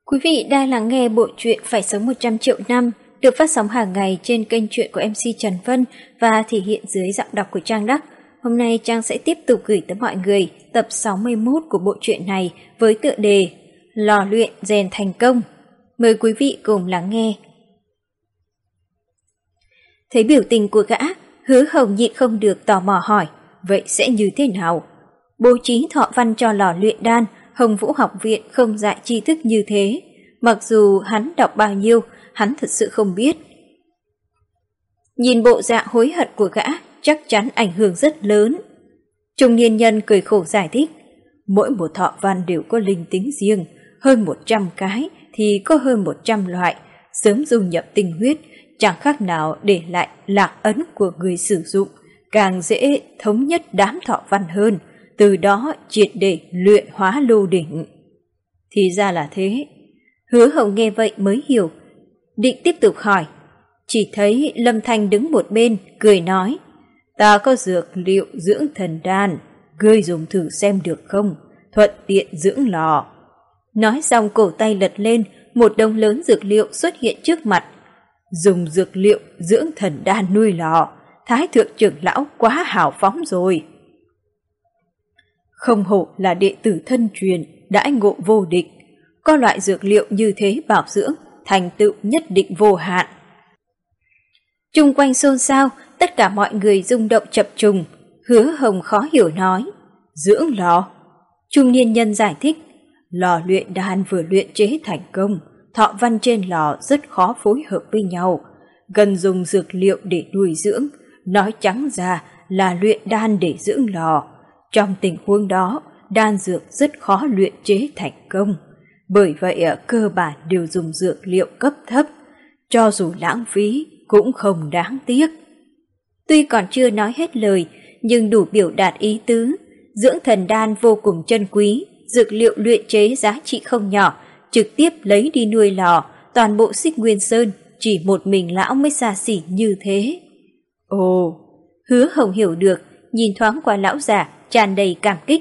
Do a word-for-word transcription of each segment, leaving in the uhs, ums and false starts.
Quý vị đang lắng nghe bộ truyện Phải sống một trăm triệu năm được phát sóng hàng ngày trên kênh truyện của em xê Trần Vân và thể hiện dưới giọng đọc của Trang Đắc. Hôm nay Trang sẽ tiếp tục gửi tới mọi người tập sáu mươi mốt của bộ truyện này với tựa đề Lò luyện rèn thành công. Mời quý vị cùng lắng nghe. Thấy biểu tình của gã, Hứa Hồng nhịn không được tò mò hỏi, vậy sẽ như thế nào? Bố trí thọ văn cho lò luyện đan, Hồng Vũ học viện không dạy tri thức như thế. Mặc dù hắn đọc bao nhiêu, hắn thật sự không biết. Nhìn bộ dạng hối hận của gã, chắc chắn ảnh hưởng rất lớn. Trung niên nhân cười khổ giải thích, mỗi một thọ văn đều có linh tính riêng, hơn một trăm cái thì có hơn một trăm loại, sớm dung nhập tinh huyết, chẳng khác nào để lại lạc ấn của người sử dụng, càng dễ thống nhất đám thọ văn hơn, từ đó triệt để luyện hóa lô đỉnh. Thì ra là thế. Hứa Hồng nghe vậy mới hiểu, định tiếp tục hỏi. Chỉ thấy Lâm Thanh đứng một bên, cười nói, ta có dược liệu dưỡng thần đan, ngươi dùng thử xem được không, thuận tiện dưỡng lò. Nói xong cổ tay lật lên, một đống lớn dược liệu xuất hiện trước mặt. Dùng dược liệu dưỡng thần đan nuôi lò, Thái thượng trưởng lão quá hào phóng rồi. Không hổ là đệ tử thân truyền, đãi ngộ vô địch. Có loại dược liệu như thế bảo dưỡng, thành tựu nhất định vô hạn. Chung quanh xôn xao, tất cả mọi người rung động chập trùng. Hứa Hồng khó hiểu nói, dưỡng lò. Trung niên nhân giải thích, lò luyện đan vừa luyện chế thành công, thọ văn trên lò rất khó phối hợp với nhau, cần dùng dược liệu để nuôi dưỡng, nói trắng ra là luyện đan để dưỡng lò. Trong tình huống đó, đan dược rất khó luyện chế thành công. Bởi vậy cơ bản đều dùng dược liệu cấp thấp, cho dù lãng phí cũng không đáng tiếc. Tuy còn chưa nói hết lời, nhưng đủ biểu đạt ý tứ. Dưỡng thần đan vô cùng chân quý, dược liệu luyện chế giá trị không nhỏ, trực tiếp lấy đi nuôi lò, toàn bộ Xích Nguyên Sơn, chỉ một mình lão mới xa xỉ như thế. Ồ, Hứa Hồng hiểu được, nhìn thoáng qua lão già, tràn đầy cảm kích.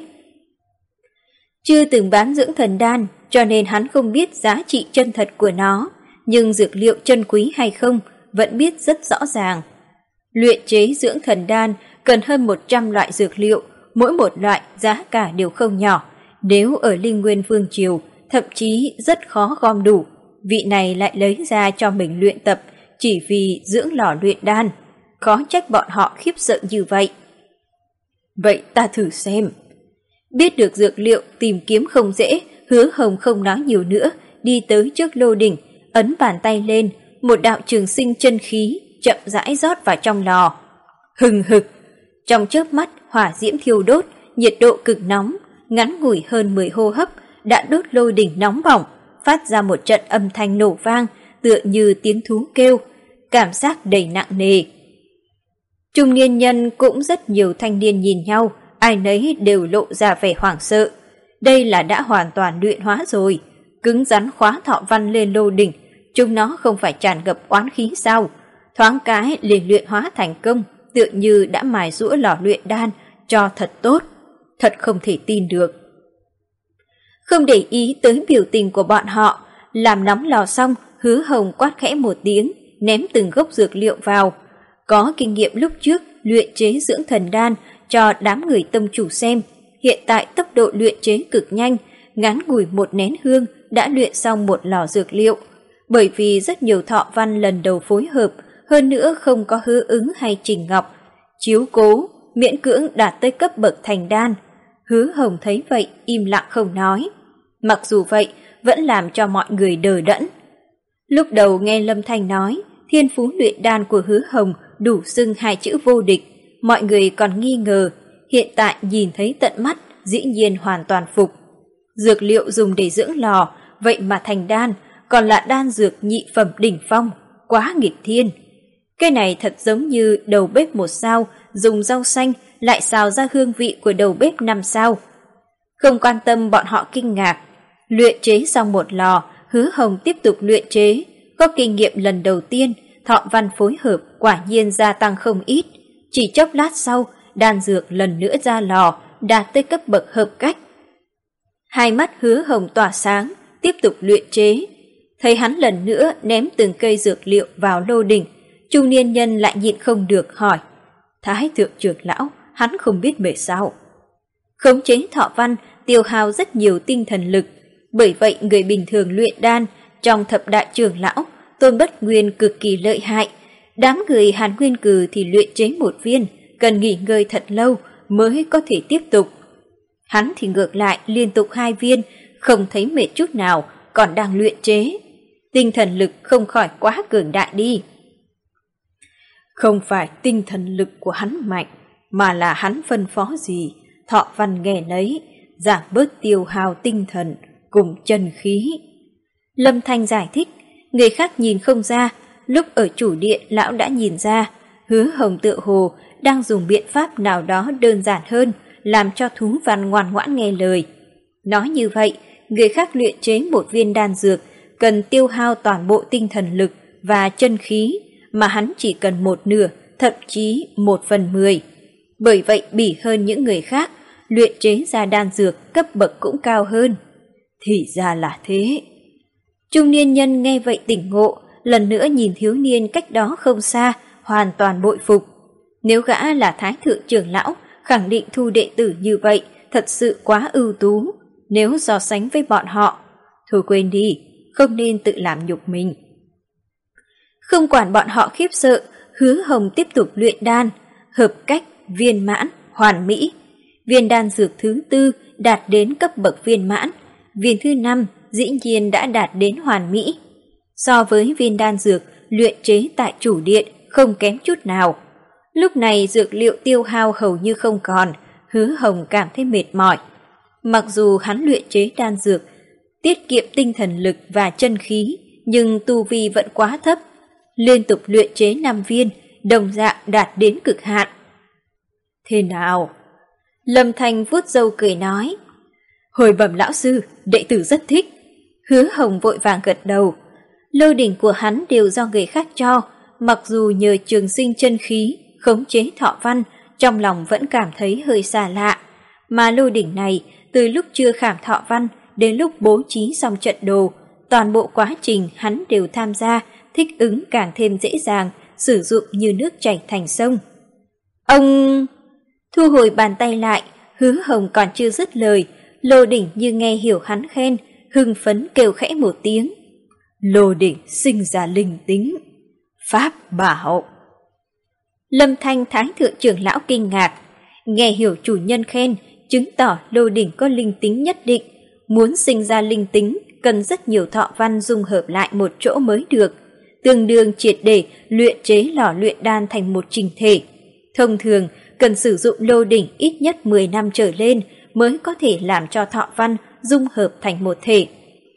Chưa từng bán dưỡng thần đan, cho nên hắn không biết giá trị chân thật của nó, nhưng dược liệu chân quý hay không vẫn biết rất rõ ràng. Luyện chế dưỡng thần đan cần hơn một trăm loại dược liệu, mỗi một loại giá cả đều không nhỏ. Nếu ở Linh Nguyên Vương Triều, thậm chí rất khó gom đủ, vị này lại lấy ra cho mình luyện tập chỉ vì dưỡng lò luyện đan. Khó trách bọn họ khiếp sợ như vậy. Vậy ta thử xem. Biết được dược liệu tìm kiếm không dễ, Hứa Hồng không nói nhiều nữa, đi tới trước lô đỉnh, ấn bàn tay lên, một đạo trường sinh chân khí chậm rãi rót vào trong lò. Hừng hực, trong chớp mắt hỏa diễm thiêu đốt, nhiệt độ cực nóng, ngắn ngủi hơn mười hô hấp đã đốt lô đỉnh nóng bỏng, phát ra một trận âm thanh nổ vang, tựa như tiếng thú kêu, cảm giác đầy nặng nề. Trung niên nhân cũng rất nhiều thanh niên nhìn nhau, ai nấy đều lộ ra vẻ hoảng sợ. Đây là đã hoàn toàn luyện hóa rồi, cứng rắn khóa thọ văn lên lô đỉnh, chúng nó không phải tràn ngập oán khí sao? Thoáng cái liền luyện hóa thành công, tựa như đã mài giũa lò luyện đan, cho thật tốt, thật không thể tin được. Không để ý tới biểu tình của bọn họ, làm nóng lò xong, Hứa Hồng quát khẽ một tiếng, ném từng gốc dược liệu vào. Có kinh nghiệm lúc trước luyện chế dưỡng thần đan cho đám người tông chủ xem, hiện tại tốc độ luyện chế cực nhanh, ngắn ngủi một nén hương đã luyện xong một lò dược liệu. Bởi vì rất nhiều thọ văn lần đầu phối hợp, hơn nữa không có hứa ứng hay trình ngọc, chiếu cố, miễn cưỡng đạt tới cấp bậc thành đan. Hứa Hồng thấy vậy im lặng không nói. Mặc dù vậy, vẫn làm cho mọi người đờ đẫn. Lúc đầu nghe Lâm Thanh nói, thiên phú luyện đan của Hứa Hồng đủ xưng hai chữ vô địch, mọi người còn nghi ngờ, hiện tại nhìn thấy tận mắt, dĩ nhiên hoàn toàn phục. Dược liệu dùng để dưỡng lò, vậy mà thành đan, còn là đan dược nhị phẩm đỉnh phong, quá nghịch thiên. Cái này thật giống như đầu bếp một sao, dùng rau xanh lại xào ra hương vị của đầu bếp năm sao. Không quan tâm bọn họ kinh ngạc, luyện chế xong một lò, Hứa Hồng tiếp tục luyện chế, có kinh nghiệm lần đầu tiên, thọ văn phối hợp quả nhiên gia tăng không ít. Chỉ chốc lát sau, đan dược lần nữa ra lò, đạt tới cấp bậc hợp cách. Hai mắt Hứa Hồng tỏa sáng, tiếp tục luyện chế. Thấy hắn lần nữa ném từng cây dược liệu vào lô đỉnh, trung niên nhân lại nhịn không được hỏi: Thái thượng trưởng lão, hắn không biết mệt sao? Khống chế thọ văn tiêu hao rất nhiều tinh thần lực, bởi vậy người bình thường luyện đan trong thập đại trưởng lão, Tôn Bất Nguyên cực kỳ lợi hại. Đám người Hàn Nguyên Cừ thì luyện chế một viên, cần nghỉ ngơi thật lâu mới có thể tiếp tục. Hắn thì ngược lại liên tục hai viên, không thấy mệt chút nào, còn đang luyện chế. Tinh thần lực không khỏi quá cường đại đi. Không phải tinh thần lực của hắn mạnh, mà là hắn phân phó gì, thọ văn nghe nấy, giảm bớt tiêu hao tinh thần cùng chân khí. Lâm Thanh giải thích, người khác nhìn không ra, lúc ở chủ điện lão đã nhìn ra, Hứa Hồng tựa hồ đang dùng biện pháp nào đó đơn giản hơn, làm cho thú văn ngoan ngoãn nghe lời. Nói như vậy, người khác luyện chế một viên đan dược cần tiêu hao toàn bộ tinh thần lực và chân khí, mà hắn chỉ cần một nửa, thậm chí một phần mười. Bởi vậy bỉ hơn những người khác, luyện chế ra đan dược cấp bậc cũng cao hơn. Thì ra là thế. Trung niên nhân nghe vậy tỉnh ngộ, lần nữa nhìn thiếu niên cách đó không xa, hoàn toàn bội phục. Nếu gã là Thái thượng trưởng lão, khẳng định thu đệ tử như vậy, thật sự quá ưu tú. Nếu so sánh với bọn họ, thôi quên đi, không nên tự làm nhục mình. Không quản bọn họ khiếp sợ, Hứa Hồng tiếp tục luyện đan, hợp cách, viên mãn, hoàn mỹ. Viên đan dược thứ tư đạt đến cấp bậc viên mãn, viên thứ năm dĩ nhiên đã đạt đến hoàn mỹ. So với viên đan dược luyện chế tại chủ điện không kém chút nào. Lúc này dược liệu tiêu hao hầu như không còn, Hứa Hồng cảm thấy mệt mỏi. Mặc dù hắn luyện chế đan dược, tiết kiệm tinh thần lực và chân khí, nhưng tu vi vẫn quá thấp. Liên tục luyện chế năm viên, đồng dạng đạt đến cực hạn. Thế nào? Lâm Thanh vuốt râu cười nói. Hồi bẩm lão sư, đệ tử rất thích. Hứa Hồng vội vàng gật đầu. Lô đỉnh của hắn đều do người khác cho, mặc dù nhờ trường sinh chân khí, khống chế thọ văn, trong lòng vẫn cảm thấy hơi xa lạ. Mà lô đỉnh này, từ lúc chưa khảm thọ văn đến lúc bố trí xong trận đồ, toàn bộ quá trình hắn đều tham gia, thích ứng càng thêm dễ dàng, sử dụng như nước chảy thành sông. Ông... Thu hồi bàn tay lại, Hứa Hồng còn chưa dứt lời, lô đỉnh như nghe hiểu hắn khen, hưng phấn kêu khẽ một tiếng. Lô đỉnh sinh ra linh tính. Pháp bảo. Lâm Thanh Thái thượng trưởng lão kinh ngạc, nghe hiểu chủ nhân khen, chứng tỏ lô đỉnh có linh tính nhất định. Muốn sinh ra linh tính, cần rất nhiều thọ văn dung hợp lại một chỗ mới được, tương đương triệt để luyện chế lò luyện đan thành một trình thể. Thông thường, cần sử dụng lô đỉnh ít nhất mười năm trở lên mới có thể làm cho thọ văn dung hợp thành một thể.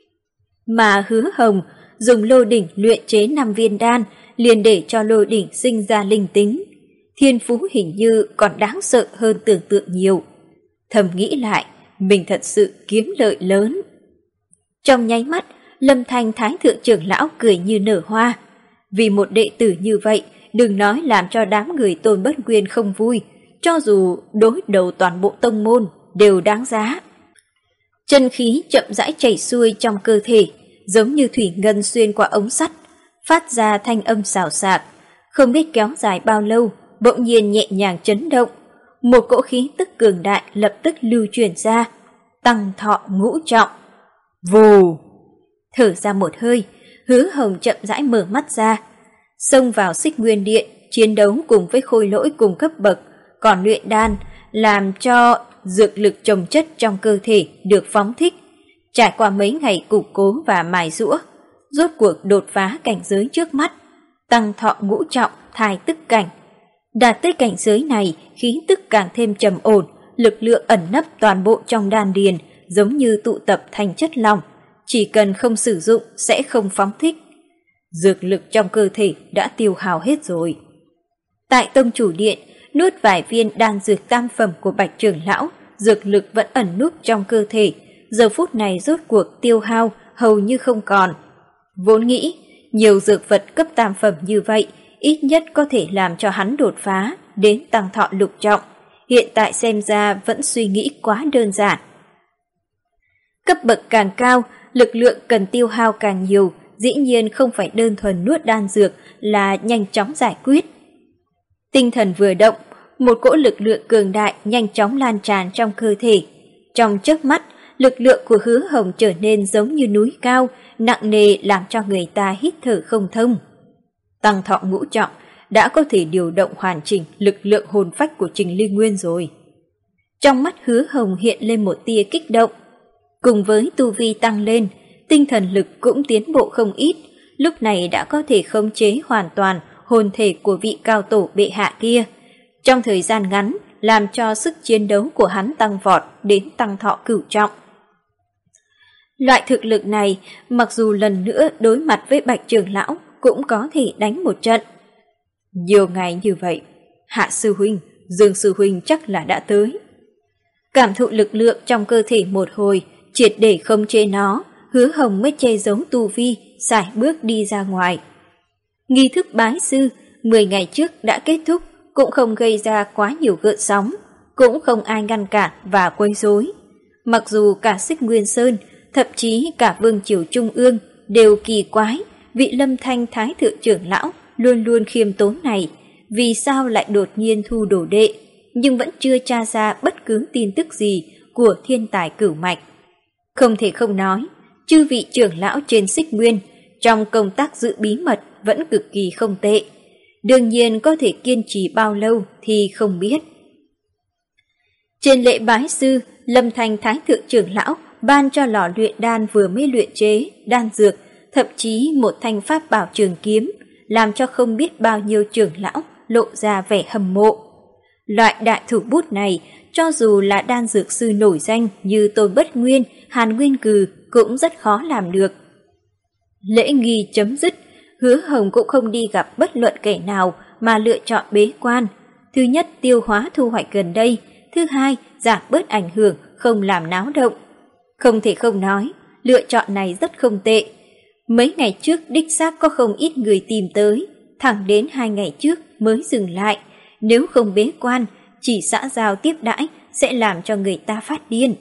Mà Hứa Hồng dùng lô đỉnh luyện chế năm viên đan liền để cho lô đỉnh sinh ra linh tính. Thiên phú hình như còn đáng sợ hơn tưởng tượng nhiều. Thầm nghĩ lại, mình thật sự kiếm lợi lớn. Trong nháy mắt, Lâm Thanh Thái thượng trưởng lão cười như nở hoa. Vì một đệ tử như vậy, đừng nói làm cho đám người Tôn Bất Nguyên không vui, cho dù đối đầu toàn bộ tông môn đều đáng giá. Chân khí chậm rãi chảy xuôi trong cơ thể, giống như thủy ngân xuyên qua ống sắt, phát ra thanh âm xào xạc. Không biết kéo dài bao lâu, bỗng nhiên nhẹ nhàng chấn động. Một cỗ khí tức cường đại lập tức lưu truyền ra, tăng thọ ngũ trọng. Vù! Thở ra một hơi, Hứa Hồng chậm rãi mở mắt ra, xông vào Xích Nguyên Điện, chiến đấu cùng với khôi lỗi cùng cấp bậc, còn luyện đan, làm cho dược lực chồng chất trong cơ thể được phóng thích. Trải qua mấy ngày củng cố và mài giũa, rốt cuộc đột phá cảnh giới trước mắt, tăng thọ ngũ trọng, thai tức cảnh. Đạt tới cảnh giới này, khí tức càng thêm trầm ổn, lực lượng ẩn nấp toàn bộ trong đan điền, giống như tụ tập thành chất lỏng, chỉ cần không sử dụng sẽ không phóng thích. Dược lực trong cơ thể đã tiêu hao hết rồi. Tại tông chủ điện, nuốt vài viên đan dược tam phẩm của Bạch trưởng lão, dược lực vẫn ẩn núp trong cơ thể, giờ phút này rốt cuộc tiêu hao hầu như không còn. Vốn nghĩ, nhiều dược vật cấp tam phẩm như vậy, ít nhất có thể làm cho hắn đột phá đến tăng thọ lục trọng, hiện tại xem ra vẫn suy nghĩ quá đơn giản. Cấp bậc càng cao, lực lượng cần tiêu hao càng nhiều, dĩ nhiên không phải đơn thuần nuốt đan dược là nhanh chóng giải quyết. Tinh thần vừa động, một cỗ lực lượng cường đại nhanh chóng lan tràn trong cơ thể. Trong chớp mắt, lực lượng của Hứa Hồng trở nên giống như núi cao, nặng nề làm cho người ta hít thở không thông. Tăng thọ ngũ trọng đã có thể điều động hoàn chỉnh lực lượng hồn phách của Trình Ly Nguyên rồi. Trong mắt Hứa Hồng hiện lên một tia kích động. Cùng với tu vi tăng lên, tinh thần lực cũng tiến bộ không ít, lúc này đã có thể khống chế hoàn toàn hồn thể của vị cao tổ bệ hạ kia. Trong thời gian ngắn, làm cho sức chiến đấu của hắn tăng vọt đến tăng thọ cửu trọng. Loại thực lực này, mặc dù lần nữa đối mặt với Bạch trưởng lão, cũng có thể đánh một trận. Nhiều ngày như vậy, Hạ sư huynh, Dương sư huynh chắc là đã tới. Cảm thụ lực lượng trong cơ thể một hồi, triệt để không chế nó, Hứa Hồng mới che giấu tu vi, sải bước đi ra ngoài. Nghi thức bái sư mười ngày trước đã kết thúc, cũng không gây ra quá nhiều gợn sóng, cũng không ai ngăn cản và quấy rối. Mặc dù cả Xích Nguyên Sơn, thậm chí cả Vương triều Trung ương đều kỳ quái, vị Lâm Thanh Thái thượng trưởng lão luôn luôn khiêm tốn này, vì sao lại đột nhiên thu đồ đệ, nhưng vẫn chưa tra ra bất cứ tin tức gì của thiên tài cửu mạch. Không thể không nói, chư vị trưởng lão trên Xích Nguyên trong công tác giữ bí mật vẫn cực kỳ không tệ. Đương nhiên có thể kiên trì bao lâu thì không biết. Trên lễ bái sư, Lâm Thanh Thái thượng trưởng lão ban cho lò luyện đan vừa mới luyện chế đan dược, thậm chí một thanh pháp bảo trường kiếm, làm cho không biết bao nhiêu trưởng lão lộ ra vẻ hâm mộ. Loại đại thủ bút này, cho dù là đan dược sư nổi danh như Tôn Bất Nguyên, Hàn Nguyên Cừ cũng rất khó làm được. Lễ nghi chấm dứt, Hứa Hồng cũng không đi gặp bất luận kẻ nào mà lựa chọn bế quan. Thứ nhất, tiêu hóa thu hoạch gần đây. Thứ hai, giảm bớt ảnh hưởng, không làm náo động. Không thể không nói, lựa chọn này rất không tệ. Mấy ngày trước đích xác có không ít người tìm tới, thẳng đến hai ngày trước mới dừng lại. Nếu không bế quan, chỉ xã giao tiếp đãi sẽ làm cho người ta phát điên.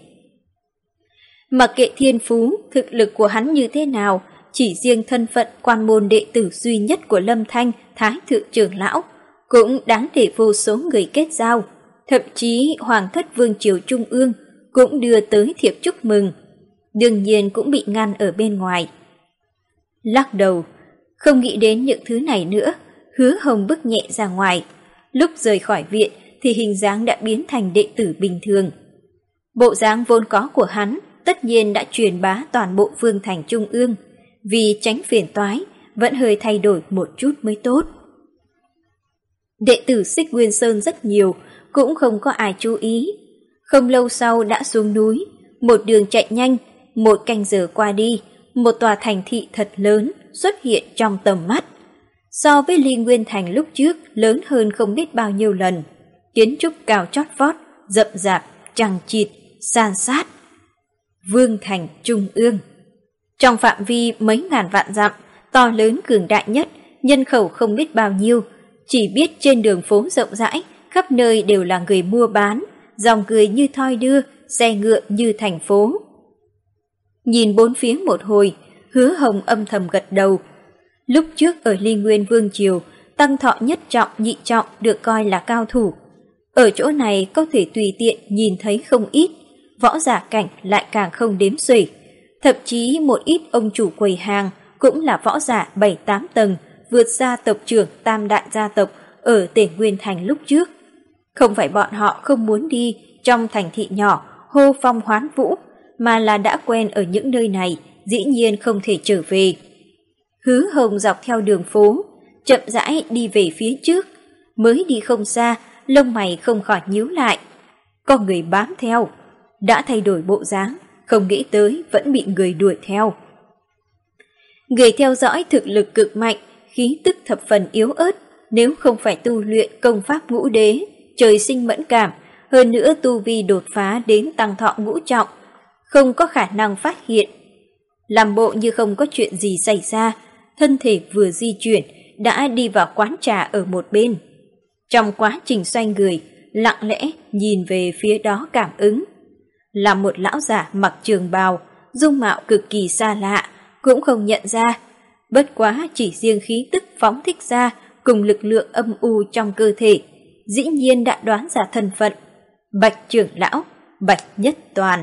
Mặc kệ thiên phú, thực lực của hắn như thế nào, chỉ riêng thân phận quan môn đệ tử duy nhất của Lâm Thanh, Thái thượng trưởng lão, cũng đáng để vô số người kết giao. Thậm chí Hoàng thất Vương triều Trung ương cũng đưa tới thiệp chúc mừng, đương nhiên cũng bị ngăn ở bên ngoài. Lắc đầu, không nghĩ đến những thứ này nữa, Hứa Hồng bước nhẹ ra ngoài. Lúc rời khỏi viện thì hình dáng đã biến thành đệ tử bình thường. Bộ dáng vốn có của hắn tất nhiên đã truyền bá toàn bộ vương thành Trung ương, vì tránh phiền toái vẫn hơi thay đổi một chút mới tốt. Đệ tử Xích Nguyên Sơn rất nhiều, cũng không có ai chú ý. Không lâu sau đã xuống núi, một đường chạy nhanh, một canh giờ qua đi, một tòa thành thị thật lớn xuất hiện trong tầm mắt. So với Ly Nguyên Thành lúc trước lớn hơn không biết bao nhiêu lần, kiến trúc cao chót vót, rậm rạp, chằng chịt, san sát. Vương thành Trung ương. Trong phạm vi mấy ngàn vạn dặm, to lớn cường đại nhất, nhân khẩu không biết bao nhiêu, chỉ biết trên đường phố rộng rãi, khắp nơi đều là người mua bán, dòng người như thoi đưa, xe ngựa như thành phố. Nhìn bốn phía một hồi, Hứa Hồng âm thầm gật đầu. Lúc trước ở Ly Nguyên Vương triều, tăng thọ nhất trọng nhị trọng được coi là cao thủ. Ở chỗ này có thể tùy tiện nhìn thấy không ít, võ giả cảnh lại càng không đếm xuể. Thậm chí một ít ông chủ quầy hàng cũng là võ giả bảy tám tầng, vượt xa tộc trưởng tam đại gia tộc ở Tề Nguyên Thành lúc trước. Không phải bọn họ không muốn đi trong thành thị nhỏ hô phong hoán vũ, mà là đã quen ở những nơi này, dĩ nhiên không thể trở về. Hứa Hồng dọc theo đường phố, chậm rãi đi về phía trước, mới đi không xa, lông mày không khỏi nhíu lại. Có người bám theo, đã thay đổi bộ dáng, không nghĩ tới vẫn bị người đuổi theo. Người theo dõi thực lực cực mạnh, khí tức thập phần yếu ớt, nếu không phải tu luyện công pháp ngũ đế, trời sinh mẫn cảm, hơn nữa tu vi đột phá đến tăng thọ ngũ trọng, không có khả năng phát hiện. Làm bộ như không có chuyện gì xảy ra, thân thể vừa di chuyển đã đi vào quán trà ở một bên. Trong quá trình xoay người, lặng lẽ nhìn về phía đó cảm ứng. Là một lão giả mặc trường bào, dung mạo cực kỳ xa lạ, cũng không nhận ra. Bất quá chỉ riêng khí tức phóng thích ra cùng lực lượng âm u trong cơ thể, dĩ nhiên đã đoán ra thân phận. Bạch trưởng lão, Bạch Nhất Toàn.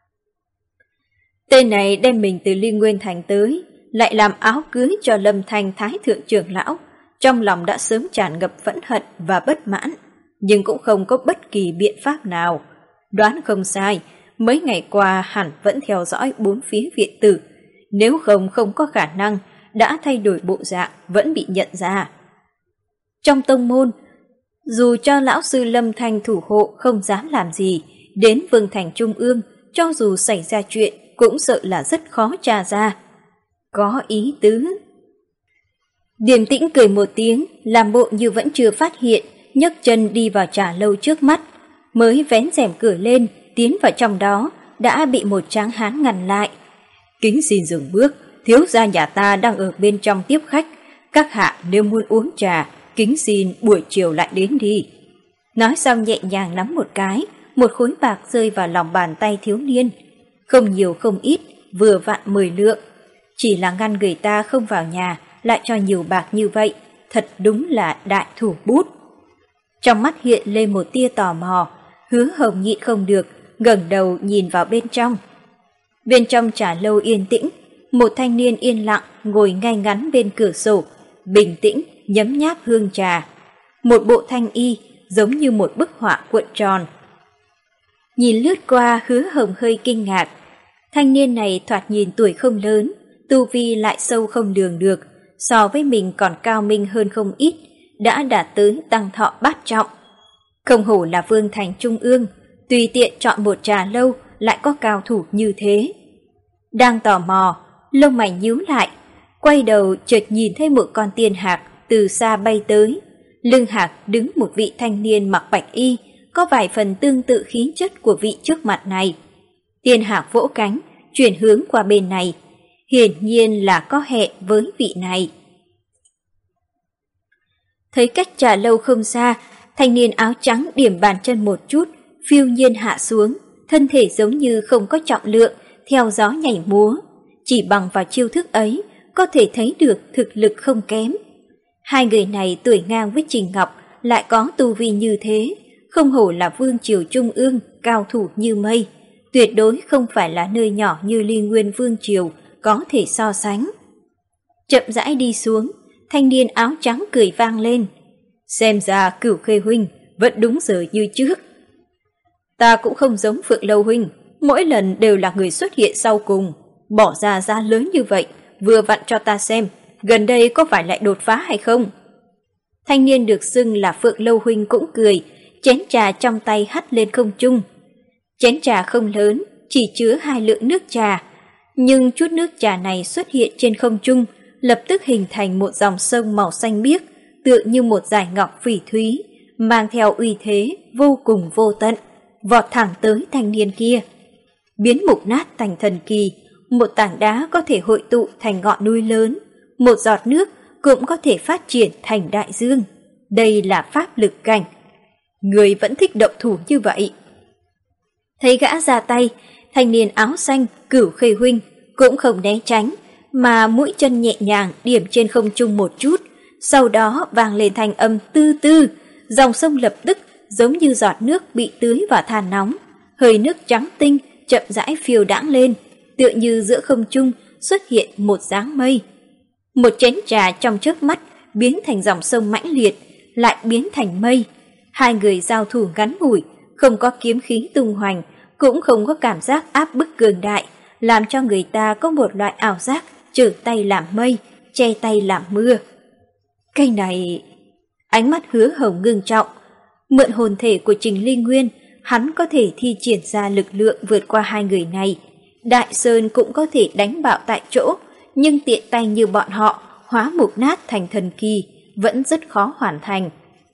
Tên này đem mình từ Linh Nguyên Thành tới, lại làm áo cưới cho Lâm Thanh Thái Thượng trưởng lão, trong lòng đã sớm tràn ngập phẫn hận và bất mãn, nhưng cũng không có bất kỳ biện pháp nào. Đoán không sai, mấy ngày qua hẳn vẫn theo dõi bốn phía viện tử, nếu không không có khả năng đã thay đổi bộ dạng vẫn bị nhận ra. Trong tông môn, dù cho lão sư Lâm Thanh thủ hộ không dám làm gì, đến Vương Thành Trung ương, cho dù xảy ra chuyện cũng sợ là rất khó tra ra. Có ý tứ. Điềm Tĩnh cười một tiếng, làm bộ như vẫn chưa phát hiện, nhấc chân đi vào trà lâu trước mắt, mới vén rèm cửa lên, tiến vào trong đó, đã bị một tráng hán ngăn lại. Kính xin dừng bước, thiếu gia nhà ta đang ở bên trong tiếp khách, các hạ nếu muốn uống trà, kính xin buổi chiều lại đến đi. Nói xong nhẹ nhàng nắm một cái, một khối bạc rơi vào lòng bàn tay thiếu niên. Không nhiều không ít, vừa vặn mười lượng. Chỉ là ngăn người ta không vào nhà, lại cho nhiều bạc như vậy, thật đúng là đại thủ bút. Trong mắt hiện lên một tia tò mò, Hứa Hồng nhịn không được, ngẩng đầu nhìn vào bên trong. Bên trong trà lâu yên tĩnh, một thanh niên yên lặng ngồi ngay ngắn bên cửa sổ, bình tĩnh nhấm nháp hương trà. Một bộ thanh y giống như một bức họa cuộn tròn. Nhìn lướt qua, Hứa Hồng hơi kinh ngạc. Thanh niên này thoạt nhìn tuổi không lớn, tu vi lại sâu không lường được, so với mình còn cao minh hơn không ít, đã đạt tới tăng thọ bát trọng. Không hổ là Vương Thành Trung ương, tùy tiện chọn một trà lâu lại có cao thủ như thế. Đang tò mò, lông mày nhíu lại, quay đầu chợt nhìn thấy một con tiên hạc từ xa bay tới. Lưng hạc đứng một vị thanh niên mặc bạch y, có vài phần tương tự khí chất của vị trước mặt này. Tiên hạc vỗ cánh, chuyển hướng qua bên này, hiển nhiên là có hệ với vị này. Thấy cách trà lâu không xa, thanh niên áo trắng điểm bàn chân một chút, phiêu nhiên hạ xuống, thân thể giống như không có trọng lượng, theo gió nhảy múa. Chỉ bằng vào chiêu thức ấy, có thể thấy được thực lực không kém. Hai người này tuổi ngang với Trình Ngọc, lại có tu vi như thế, không hổ là vương triều trung ương, cao thủ như mây. Tuyệt đối không phải là nơi nhỏ như Ly Nguyên Vương Triều có thể so sánh. Chậm rãi đi xuống, thanh niên áo trắng cười vang lên. Xem ra Cửu Khê huynh vẫn đúng giờ như trước. Ta cũng không giống Phượng Lâu huynh, mỗi lần đều là người xuất hiện sau cùng, bỏ ra giá lớn như vậy, vừa vặn cho ta xem, gần đây có phải lại đột phá hay không? Thanh niên được xưng là Phượng Lâu huynh cũng cười, chén trà trong tay hắt lên không trung. Chén trà không lớn, chỉ chứa hai lượng nước trà, nhưng chút nước trà này xuất hiện trên không trung, lập tức hình thành một dòng sông màu xanh biếc, tựa như một dải ngọc phỉ thúy, mang theo uy thế vô cùng vô tận, vọt thẳng tới thanh niên kia. Biến mục nát thành thần kỳ, một tảng đá có thể hội tụ thành ngọn núi lớn, một giọt nước cũng có thể phát triển thành đại dương. Đây là pháp lực cảnh. Người vẫn thích động thủ như vậy. Thấy gã ra tay, thanh niên áo xanh Cửu Khê huynh cũng không né tránh, mà mũi chân nhẹ nhàng điểm trên không trung một chút, sau đó vang lên thanh âm tư tư, dòng sông lập tức giống như giọt nước bị tưới vào than nóng, hơi nước trắng tinh chậm rãi phiêu đãng lên, tựa như giữa không trung xuất hiện một dáng mây. Một chén trà trong chớp mắt biến thành dòng sông mãnh liệt, lại biến thành mây. Hai người giao thủ ngắn ngủi, không có kiếm khí tung hoành, cũng không có cảm giác áp bức cường đại, làm cho người ta có một loại ảo giác trở tay làm mây, che tay làm mưa. Cái này... Ánh mắt Hứa Hồng ngưng trọng. Mượn hồn thể của Trình Ly Nguyên, hắn có thể thi triển ra lực lượng vượt qua hai người này. Đại Sơn cũng có thể đánh bạo tại chỗ, nhưng tiện tay như bọn họ hóa mục nát thành thần kỳ vẫn rất khó hoàn thành.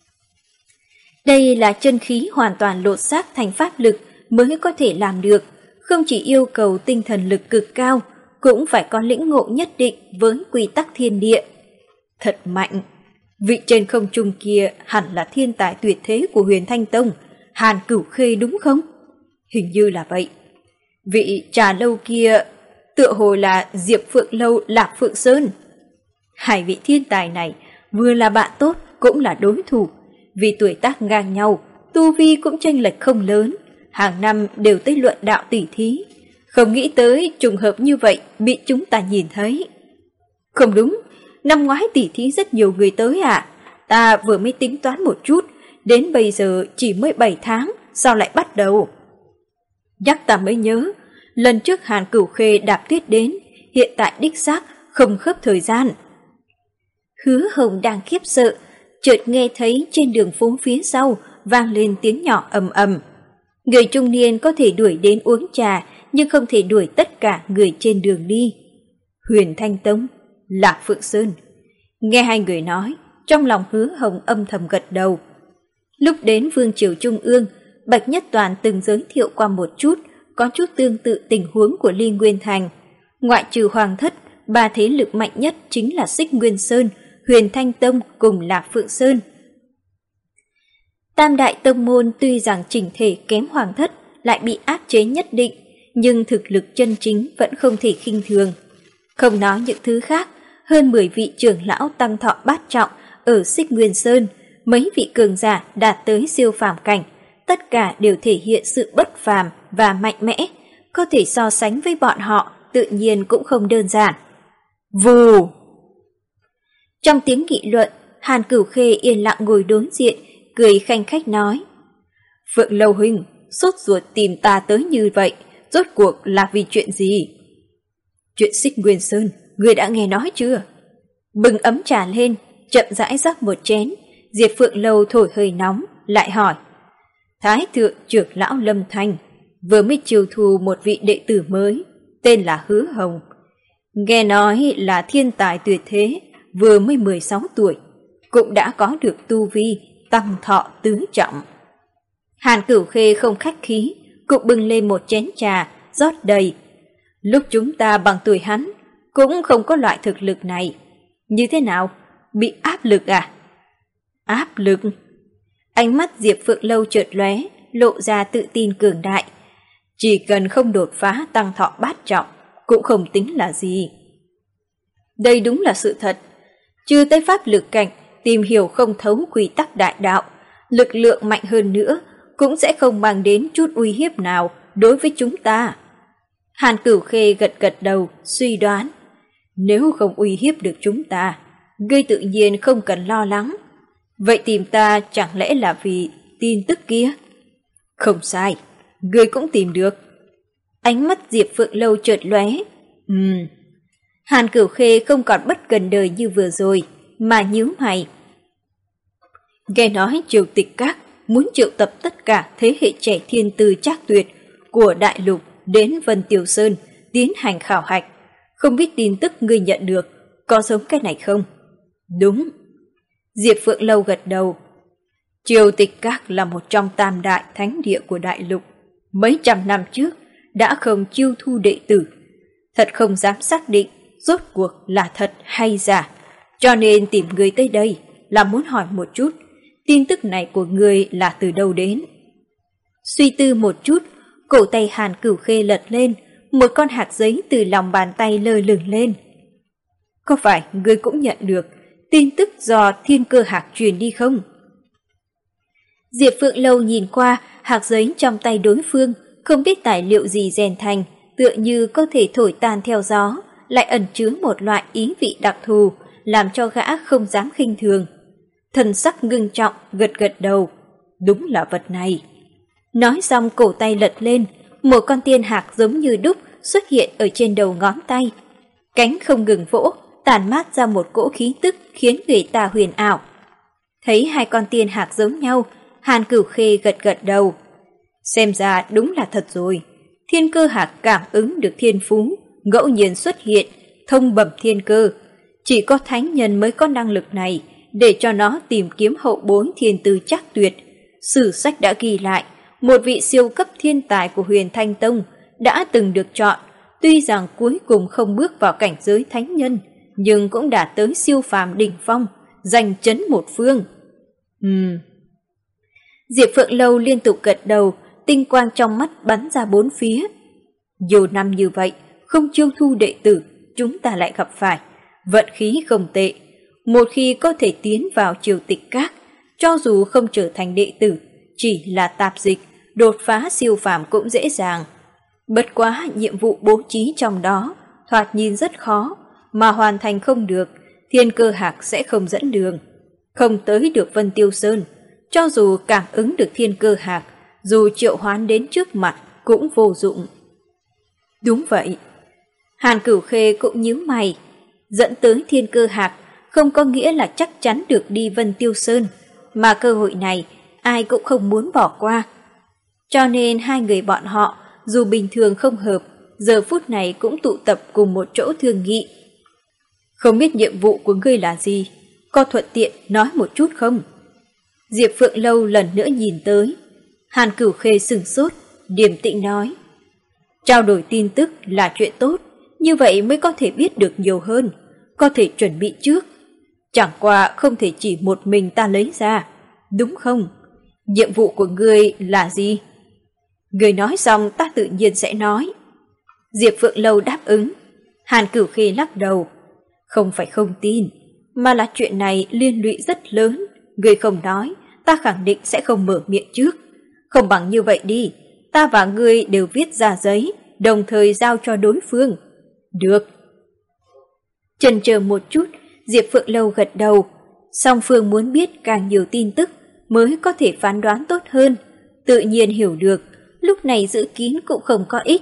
Đây là chân khí hoàn toàn lột xác thành pháp lực mới có thể làm được, không chỉ yêu cầu tinh thần lực cực cao, cũng phải có lĩnh ngộ nhất định với quy tắc thiên địa. Thật mạnh! Vị trên không trung kia hẳn là thiên tài tuyệt thế của Huyền Thanh Tông, Hàn Cửu Khê đúng không? Hình như là vậy. Vị trà lâu kia tựa hồ là Diệp Phượng Lâu, Lạc Phượng Sơn. Hai vị thiên tài này vừa là bạn tốt cũng là đối thủ, vì tuổi tác ngang nhau, tu vi cũng chênh lệch không lớn, hàng năm đều tới luận đạo tỉ thí. Không nghĩ tới trùng hợp như vậy bị chúng ta nhìn thấy. Không đúng, năm ngoái tỉ thí rất nhiều người tới à? Ta vừa mới tính toán một chút, đến bây giờ chỉ mới bảy tháng, sao lại bắt đầu? Nhắc ta mới nhớ, lần trước Hàn Cửu Khê đạp tuyết đến, hiện tại đích xác không khớp thời gian. Hứa Hồng đang khiếp sợ, chợt nghe thấy trên đường phố phía sau vang lên tiếng nhỏ ầm ầm. Người trung niên có thể đuổi đến uống trà, nhưng không thể đuổi tất cả người trên đường đi. Huyền Thanh Tông, Lạc Phượng Sơn. Nghe hai người nói, trong lòng Hứa Hồng âm thầm gật đầu. Lúc đến Vương triều Trung ương, Bạch Nhất Toàn từng giới thiệu qua một chút, có chút tương tự tình huống của Ly Nguyên Thành. Ngoại trừ Hoàng Thất, ba thế lực mạnh nhất chính là Xích Nguyên Sơn, Huyền Thanh Tông cùng Lạc Phượng Sơn. Tam đại tông môn tuy rằng chỉnh thể kém Hoàng Thất, lại bị áp chế nhất định, nhưng thực lực chân chính vẫn không thể khinh thường. Không nói những thứ khác, hơn mười vị trưởng lão tăng thọ bát trọng ở Xích Nguyên Sơn, mấy vị cường giả đạt tới siêu phàm cảnh, tất cả đều thể hiện sự bất phàm và mạnh mẽ, có thể so sánh với bọn họ tự nhiên cũng không đơn giản. Vù! Trong tiếng nghị luận, Hàn Cửu Khê yên lặng ngồi đối diện, cười khanh khách nói: Phượng Lâu huynh, sốt ruột tìm ta tới như vậy, rốt cuộc là vì chuyện gì? Chuyện Xích Nguyên Sơn, người đã nghe nói chưa? Bưng ấm trà lên, chậm rãi rót một chén, Diệp Phượng Lâu thổi hơi nóng, lại hỏi: Thái thượng trưởng lão Lâm Thanh vừa mới chiêu thu một vị đệ tử mới, tên là Hứa Hồng. Nghe nói là thiên tài tuyệt thế, vừa mới mười sáu tuổi, cũng đã có được tu vi tăng thọ tứ trọng. Hàn Cửu Khê không khách khí, cũng bưng lên một chén trà, rót đầy. Lúc chúng ta bằng tuổi hắn, cũng không có loại thực lực này. Như thế nào? Bị áp lực à? Áp lực? Ánh mắt Diệp Phượng Lâu chợt lóe, lộ ra tự tin cường đại. Chỉ cần không đột phá tăng thọ bát trọng, cũng không tính là gì. Đây đúng là sự thật. Chưa tới pháp lực cảnh, tìm hiểu không thấu quy tắc đại đạo, lực lượng mạnh hơn nữa, cũng sẽ không mang đến chút uy hiếp nào đối với chúng ta. Hàn Cửu Khê gật gật đầu, suy đoán. Nếu không uy hiếp được chúng ta, ngươi tự nhiên không cần lo lắng. Vậy tìm ta chẳng lẽ là vì tin tức kia? Không sai, ngươi cũng tìm được. Ánh mắt Diệp Phượng Lâu chợt lóe. Ừm. Hàn Cửu Khê không còn bất cần đời như vừa rồi, mà nhíu mày. Nghe nói Triều Tịch Các muốn triệu tập tất cả thế hệ trẻ thiên tư trác tuyệt của đại lục đến Vân Tiêu Sơn tiến hành khảo hạch. Không biết tin tức ngươi nhận được có giống cái này không? Đúng. Diệp Phượng Lâu gật đầu. Triều Tịch Các là một trong tam đại thánh địa của đại lục. Mấy trăm năm trước đã không chiêu thu đệ tử. Thật không dám xác định rốt cuộc là thật hay giả. Cho nên tìm ngươi tới đây là muốn hỏi một chút, tin tức này của ngươi là từ đâu đến? Suy tư một chút, cổ tay Hàn Cửu Khê lật lên, một con hạt giấy từ lòng bàn tay lơ lửng lên. Có phải ngươi cũng nhận được tin tức do Thiên Cơ Hạc truyền đi không? Diệp Phượng Lâu nhìn qua hạt giấy trong tay đối phương, không biết tài liệu gì rèn thành, tựa như có thể thổi tan theo gió, lại ẩn chứa một loại ý vị đặc thù, làm cho gã không dám khinh thường. Thần sắc ngưng trọng, gật gật đầu. Đúng là vật này. Nói xong cổ tay lật lên, một con tiên hạc giống như đúc xuất hiện ở trên đầu ngón tay. Cánh không ngừng vỗ, tản mát ra một cỗ khí tức khiến người ta huyền ảo. Thấy hai con tiên hạc giống nhau, Hàn Cửu Khê gật gật đầu. Xem ra đúng là thật rồi. Thiên Cơ Hạc cảm ứng được thiên phú, ngẫu nhiên xuất hiện, thông bẩm thiên cơ. Chỉ có thánh nhân mới có năng lực này, để cho nó tìm kiếm hậu bối thiên tư chắc tuyệt. Sử sách đã ghi lại, một vị siêu cấp thiên tài của Huyền Thanh Tông đã từng được chọn, tuy rằng cuối cùng không bước vào cảnh giới thánh nhân, nhưng cũng đã tới siêu phàm đỉnh phong, giành chấn một phương. Ừm. Diệp Phượng Lâu liên tục gật đầu, tinh quang trong mắt bắn ra bốn phía. Nhiều năm như vậy, không chiêu thu đệ tử, chúng ta lại gặp phải. Vận khí không tệ, một khi có thể tiến vào triều tịch các, cho dù không trở thành đệ tử, chỉ là tạp dịch, đột phá siêu phàm cũng dễ dàng. Bất quá nhiệm vụ bố trí trong đó, thoạt nhìn rất khó, mà hoàn thành không được, Thiên Cơ Hạc sẽ không dẫn đường. Không tới được Vân Tiêu Sơn, cho dù cảm ứng được Thiên Cơ Hạc, dù triệu hoán đến trước mặt cũng vô dụng. Đúng vậy. Hàn Cửu Khê cũng nhíu mày. Dẫn tới Thiên Cơ Hạc không có nghĩa là chắc chắn được đi Vân Tiêu Sơn, mà cơ hội này ai cũng không muốn bỏ qua. Cho nên hai người bọn họ dù bình thường không hợp, giờ phút này cũng tụ tập cùng một chỗ thương nghị. Không biết nhiệm vụ của ngươi là gì, có thuận tiện nói một chút không? Diệp Phượng Lâu lần nữa nhìn tới. Hàn Cửu Khê sừng sốt, điềm tĩnh nói. Trao đổi tin tức là chuyện tốt, như vậy mới có thể biết được nhiều hơn, có thể chuẩn bị trước. Chẳng qua không thể chỉ một mình ta lấy ra, đúng không? Nhiệm vụ của ngươi là gì? Ngươi nói xong ta tự nhiên sẽ nói. Diệp Phượng Lâu đáp ứng. Hàn Cửu Khê lắc đầu. Không phải không tin, mà là chuyện này liên lụy rất lớn. Ngươi không nói, ta khẳng định sẽ không mở miệng trước. Không bằng như vậy đi, ta và ngươi đều viết ra giấy, đồng thời giao cho đối phương. Được. Chần chờ một chút, Diệp Phượng Lâu gật đầu. Song phương muốn biết càng nhiều tin tức mới có thể phán đoán tốt hơn. Tự nhiên hiểu được, lúc này giữ kín cũng không có ích.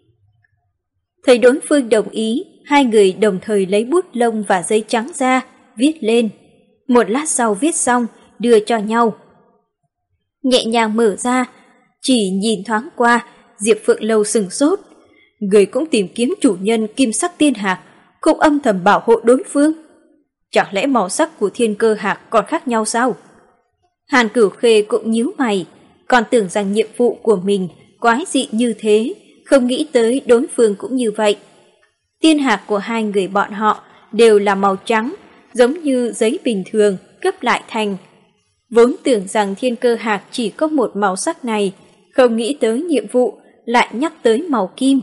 Thấy đối phương đồng ý, hai người đồng thời lấy bút lông và giấy trắng ra, viết lên. Một lát sau viết xong, đưa cho nhau. Nhẹ nhàng mở ra, chỉ nhìn thoáng qua, Diệp Phượng Lâu sừng sốt. Người cũng tìm kiếm chủ nhân Kim Sắc Tiên Hạc, cũng âm thầm bảo hộ đối phương. Chẳng lẽ màu sắc của Thiên Cơ Hạc còn khác nhau sao? Hàn Cửu Khê cũng nhíu mày, còn tưởng rằng nhiệm vụ của mình quái dị như thế, không nghĩ tới đối phương cũng như vậy. Tiên hạc của hai người bọn họ đều là màu trắng, giống như giấy bình thường cấp lại thành. Vốn tưởng rằng Thiên Cơ Hạc chỉ có một màu sắc này, không nghĩ tới nhiệm vụ lại nhắc tới màu kim.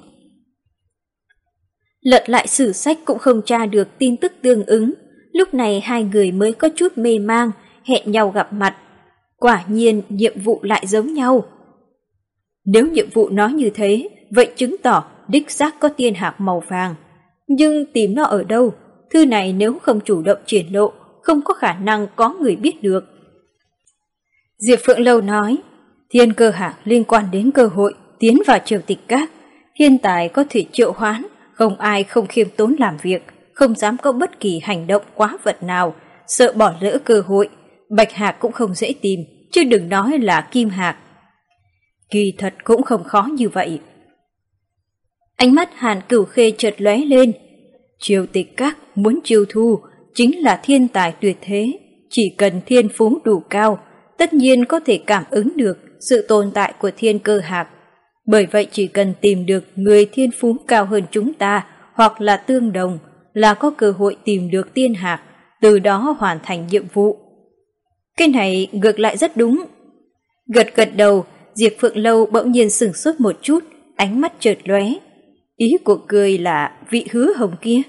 Lật lại sử sách cũng không tra được tin tức tương ứng, lúc này hai người mới có chút mê mang, hẹn nhau gặp mặt. Quả nhiên nhiệm vụ lại giống nhau. Nếu nhiệm vụ nói như thế, vậy chứng tỏ đích xác có tiên hạc màu vàng. Nhưng tìm nó ở đâu? Thư này nếu không chủ động triển lộ, không có khả năng có người biết được. Diệp Phượng Lâu nói, Thiên Cơ Hạc liên quan đến cơ hội tiến vào triều tịch các. Thiên tài có thể triệu hoán, không ai không khiêm tốn làm việc, không dám có bất kỳ hành động quá vật nào, sợ bỏ lỡ cơ hội. Bạch hạc cũng không dễ tìm, chứ đừng nói là kim hạc. Kỳ thật cũng không khó như vậy. Ánh mắt Hàn Cửu Khê chợt lóe lên. Triều tịch các muốn chiêu thu chính là thiên tài tuyệt thế, chỉ cần thiên phú đủ cao, tất nhiên có thể cảm ứng được sự tồn tại của Thiên Cơ Hạc. Bởi vậy chỉ cần tìm được người thiên phú cao hơn chúng ta hoặc là tương đồng là có cơ hội tìm được tiên hạc, từ đó hoàn thành nhiệm vụ. Cái này ngược lại rất đúng. Gật gật đầu, Diệp Phượng Lâu bỗng nhiên sửng sốt một chút, ánh mắt chợt lóe. Ý của cười là vị Hứa Hồng kia.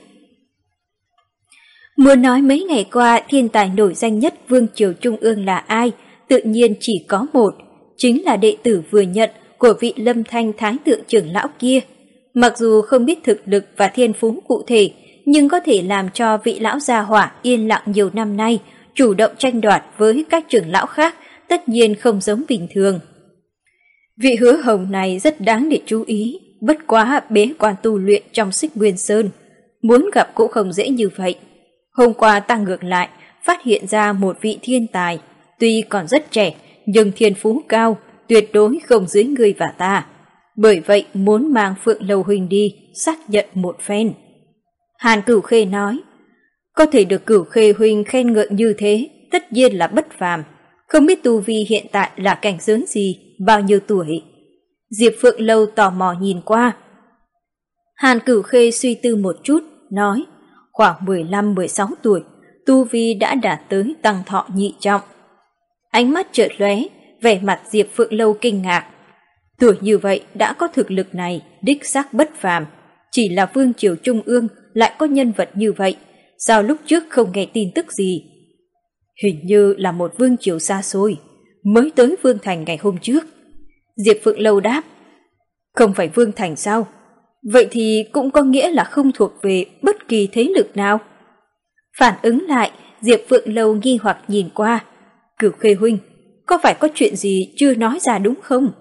Muốn nói mấy ngày qua thiên tài nổi danh nhất Vương Triều Trung ương là ai, tự nhiên chỉ có một, chính là đệ tử vừa nhận của vị Lâm Thanh Thái Tượng trưởng lão kia. Mặc dù không biết thực lực và thiên phú cụ thể, nhưng có thể làm cho vị lão gia hỏa yên lặng nhiều năm nay, chủ động tranh đoạt với các trưởng lão khác, tất nhiên không giống bình thường. Vị Hứa Hồng này rất đáng để chú ý, bất quá bế quan tu luyện trong Xích Nguyên Sơn, muốn gặp cũng không dễ như vậy. Hôm qua ta ngược lại, phát hiện ra một vị thiên tài, tuy còn rất trẻ, nhưng thiên phú cao, tuyệt đối không dưới ngươi và ta. Bởi vậy muốn mang Phượng Lâu huynh đi, xác nhận một phen. Hàn Cửu Khê nói, có thể được Cửu Khê huynh khen ngợi như thế, tất nhiên là bất phàm. Không biết tu vi hiện tại là cảnh giới gì, bao nhiêu tuổi? Diệp Phượng Lâu tò mò nhìn qua. Hàn Cửu Khê suy tư một chút, nói, khoảng mười lăm mười sáu tuổi, tu vi đã đạt tới tăng thọ nhị trọng. Ánh mắt chợt lóe, vẻ mặt Diệp Phượng Lâu kinh ngạc. Tuổi như vậy đã có thực lực này, đích xác bất phàm. chỉ là vương triều trung ương lại có nhân vật như vậy, sao lúc trước không nghe tin tức gì? Hình như là một vương triều xa xôi, mới tới Vương Thành ngày hôm trước. Diệp Phượng Lâu đáp, không phải Vương Thành sao? Vậy thì cũng có nghĩa là không thuộc về bất kỳ thế lực nào. Phản ứng lại, Diệp Phượng Lâu nghi hoặc nhìn qua. Cửu Khê huynh, có phải có chuyện gì chưa nói ra đúng không?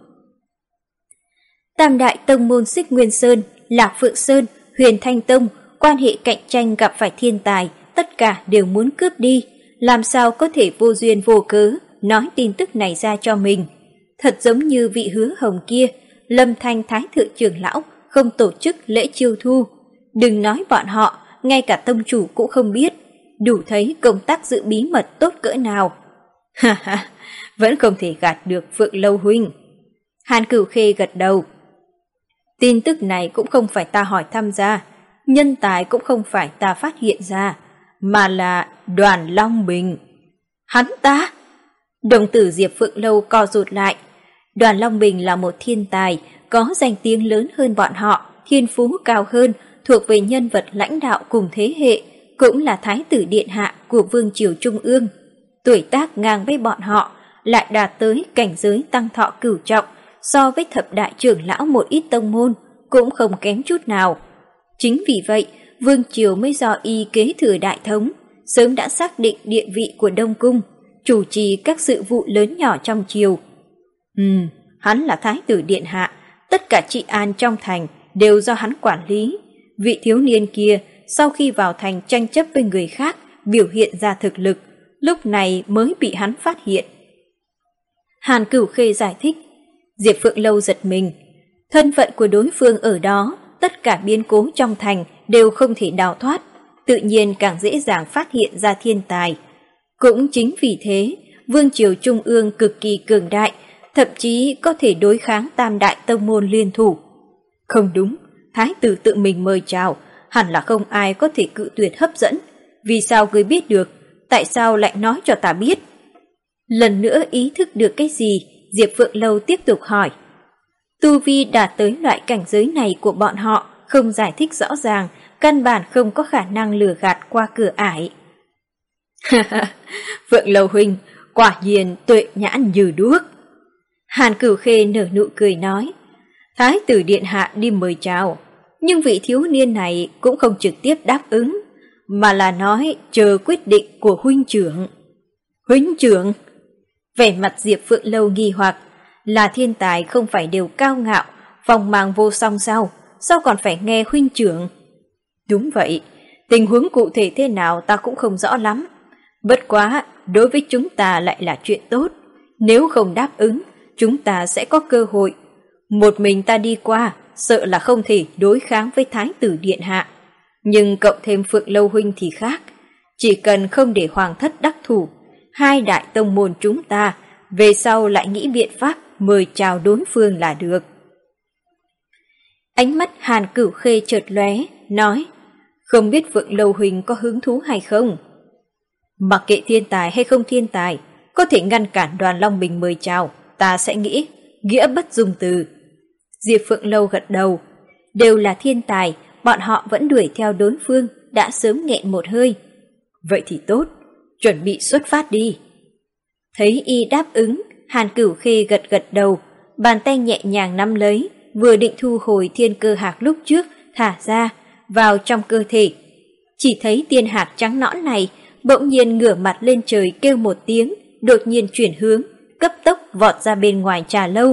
Tam đại tông môn Xích Nguyên Sơn, Lạc Phượng Sơn, Huyền Thanh Tông, quan hệ cạnh tranh gặp phải thiên tài, tất cả đều muốn cướp đi, làm sao có thể vô duyên vô cớ nói tin tức này ra cho mình. Thật giống như vị Hứa Hồng kia, Lâm Thanh Thái thượng trưởng lão không tổ chức lễ chiêu thu. Đừng nói bọn họ, ngay cả tông chủ cũng không biết, đủ thấy công tác giữ bí mật tốt cỡ nào. Ha ha, vẫn không thể gạt được Phượng Lâu huynh. Hàn Cửu Khê gật đầu. Tin tức này cũng không phải ta hỏi thăm ra, nhân tài cũng không phải ta phát hiện ra, mà là Đoàn Long Bình. Hắn ta? Đồng tử Diệp Phượng Lâu co rụt lại. Đoàn Long Bình là một thiên tài, có danh tiếng lớn hơn bọn họ, thiên phú cao hơn, thuộc về nhân vật lãnh đạo cùng thế hệ, cũng là thái tử điện hạ của vương triều trung ương. Tuổi tác ngang với bọn họ, lại đạt tới cảnh giới tăng thọ cửu trọng, so với thập đại trưởng lão một ít tông môn, cũng không kém chút nào. Chính vì vậy, vương triều mới do y kế thừa đại thống, sớm đã xác định địa vị của Đông Cung, chủ trì các sự vụ lớn nhỏ trong triều. Ừm, hắn là thái tử điện hạ, tất cả trị an trong thành đều do hắn quản lý. Vị thiếu niên kia sau khi vào thành tranh chấp với người khác, biểu hiện ra thực lực, lúc này mới bị hắn phát hiện. Hàn Cửu Khê giải thích. Diệp Phượng Lâu giật mình. Thân phận của đối phương ở đó, tất cả biến cố trong thành đều không thể đào thoát, tự nhiên càng dễ dàng phát hiện ra thiên tài. Cũng chính vì thế, vương triều trung ương cực kỳ cường đại, thậm chí có thể đối kháng tam đại tông môn liên thủ. Không đúng, thái tử tự mình mời chào, hẳn là không ai có thể cự tuyệt hấp dẫn. Vì sao ngươi biết được? Tại sao lại nói cho ta biết? Lần nữa ý thức được cái gì, Diệp Phượng Lâu tiếp tục hỏi. Tu vi đạt tới loại cảnh giới này của bọn họ, không giải thích rõ ràng, căn bản không có khả năng lừa gạt qua cửa ải. Phượng Lâu huynh, quả nhiên tuệ nhãn như đuốc. Hàn Cửu Khê nở nụ cười nói. Thái tử điện hạ đi mời chào, nhưng vị thiếu niên này cũng không trực tiếp đáp ứng, mà là nói chờ quyết định của huynh trưởng. Huynh trưởng? Vẻ mặt Diệp Phượng Lâu nghi hoặc, là thiên tài không phải đều cao ngạo, phong mang vô song sao, sao còn phải nghe huynh trưởng? Đúng vậy, tình huống cụ thể thế nào ta cũng không rõ lắm. Bất quá, đối với chúng ta lại là chuyện tốt. Nếu không đáp ứng, chúng ta sẽ có cơ hội. Một mình ta đi qua, sợ là không thể đối kháng với thái tử điện hạ. Nhưng cộng thêm Phượng Lâu huynh thì khác. Chỉ cần không để hoàng thất đắc thủ, hai đại tông môn chúng ta về sau lại nghĩ biện pháp mời chào đối phương là được. Ánh mắt Hàn Cửu Khê chợt lóe, nói, không biết Phượng Lâu huynh có hứng thú hay không? Mặc kệ thiên tài hay không thiên tài, có thể ngăn cản Đoàn Long Bình mời chào, ta sẽ nghĩ, nghĩa bất dung từ. Diệp Phượng Lâu gật đầu, đều là thiên tài, bọn họ vẫn đuổi theo đối phương, đã sớm nghẹn một hơi. Vậy thì tốt, chuẩn bị xuất phát đi. Thấy y đáp ứng, Hàn Cửu Khê gật gật đầu, bàn tay nhẹ nhàng nắm lấy, vừa định thu hồi thiên cơ hạc lúc trước thả ra vào trong cơ thể. Chỉ thấy tiên hạc trắng nõn này bỗng nhiên ngửa mặt lên trời kêu một tiếng, đột nhiên chuyển hướng, cấp tốc vọt ra bên ngoài trà lâu.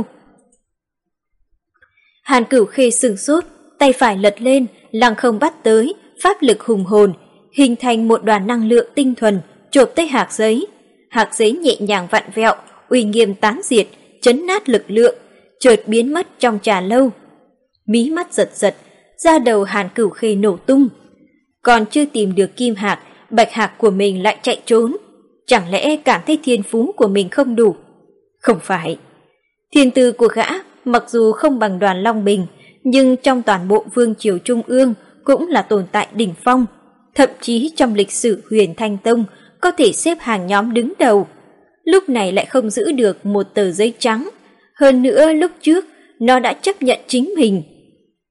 Hàn Cửu Khê sửng sốt, tay phải lật lên, lăng không bắt tới, pháp lực hùng hồn, hình thành một đoàn năng lượng tinh thuần, chộp tới hạc giấy. Hạc giấy nhẹ nhàng vặn vẹo, uy nghiêm tán diệt, chấn nát lực lượng, chợt biến mất trong trà lâu. Mí mắt giật giật, da đầu Hàn Cửu Khê nổ tung. Còn chưa tìm được kim hạc, bạch hạc của mình lại chạy trốn. Chẳng lẽ cảm thấy thiên phú của mình không đủ? Không phải. Thiên tư của gã mặc dù không bằng Đoàn Long Bình, nhưng trong toàn bộ vương triều trung ương cũng là tồn tại đỉnh phong. Thậm chí trong lịch sử Huyền Thanh Tông có thể xếp hàng nhóm đứng đầu. Lúc này lại không giữ được một tờ giấy trắng. Hơn nữa lúc trước nó đã chấp nhận chính mình.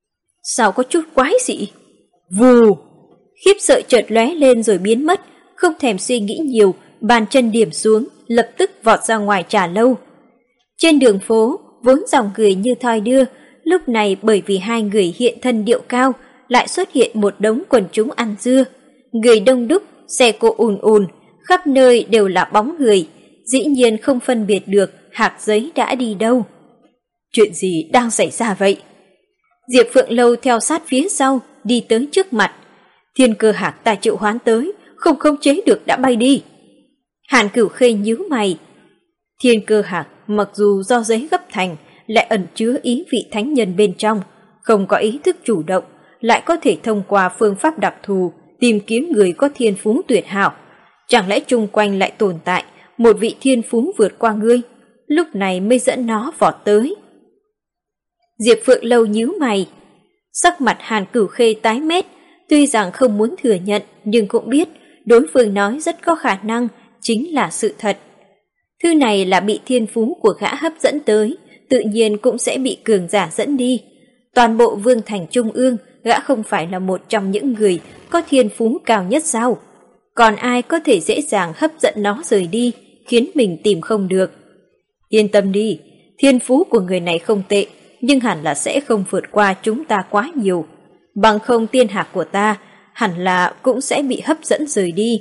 Sao có chút quái dị? Vù! Khiếp sợ chợt lóe lên rồi biến mất, không thèm suy nghĩ nhiều, bàn chân điểm xuống, lập tức vọt ra ngoài trà lâu. Trên đường phố, vốn dòng người như thoi đưa, lúc này bởi vì hai người hiện thân điệu cao, lại xuất hiện một đống quần chúng ăn dưa. Người đông đúc, xe cộ ùn ùn, khắp nơi đều là bóng người, dĩ nhiên không phân biệt được Hạc Giấy đã đi đâu. Chuyện gì đang xảy ra vậy? Diệp Phượng Lâu theo sát phía sau, đi tới trước mặt. Thiên Cơ Hạc ta triệu hoán tới, không khống chế được đã bay đi. Hàn Cửu Khê nhíu mày. Thiên Cơ Hạc mặc dù do giấy gấp thành, lại ẩn chứa ý vị thánh nhân bên trong, không có ý thức chủ động, lại có thể thông qua phương pháp đặc thù tìm kiếm người có thiên phú tuyệt hảo. Chẳng lẽ chung quanh lại tồn tại một vị thiên phú vượt qua ngươi, lúc này mới dẫn nó vọt tới. Diệp Phượng Lâu nhíu mày. Sắc mặt Hàn Cửu Khê tái mét, tuy rằng không muốn thừa nhận nhưng cũng biết đối phương nói rất có khả năng chính là sự thật. Thứ này là bị thiên phú của gã hấp dẫn tới, tự nhiên cũng sẽ bị cường giả dẫn đi. Toàn bộ Vương Thành Trung ương, gã không phải là một trong những người có thiên phú cao nhất sao? Còn ai có thể dễ dàng hấp dẫn nó rời đi, khiến mình tìm không được? Yên tâm đi, thiên phú của người này không tệ, nhưng hẳn là sẽ không vượt qua chúng ta quá nhiều. Bằng không tiên hạc của ta, hẳn là cũng sẽ bị hấp dẫn rời đi.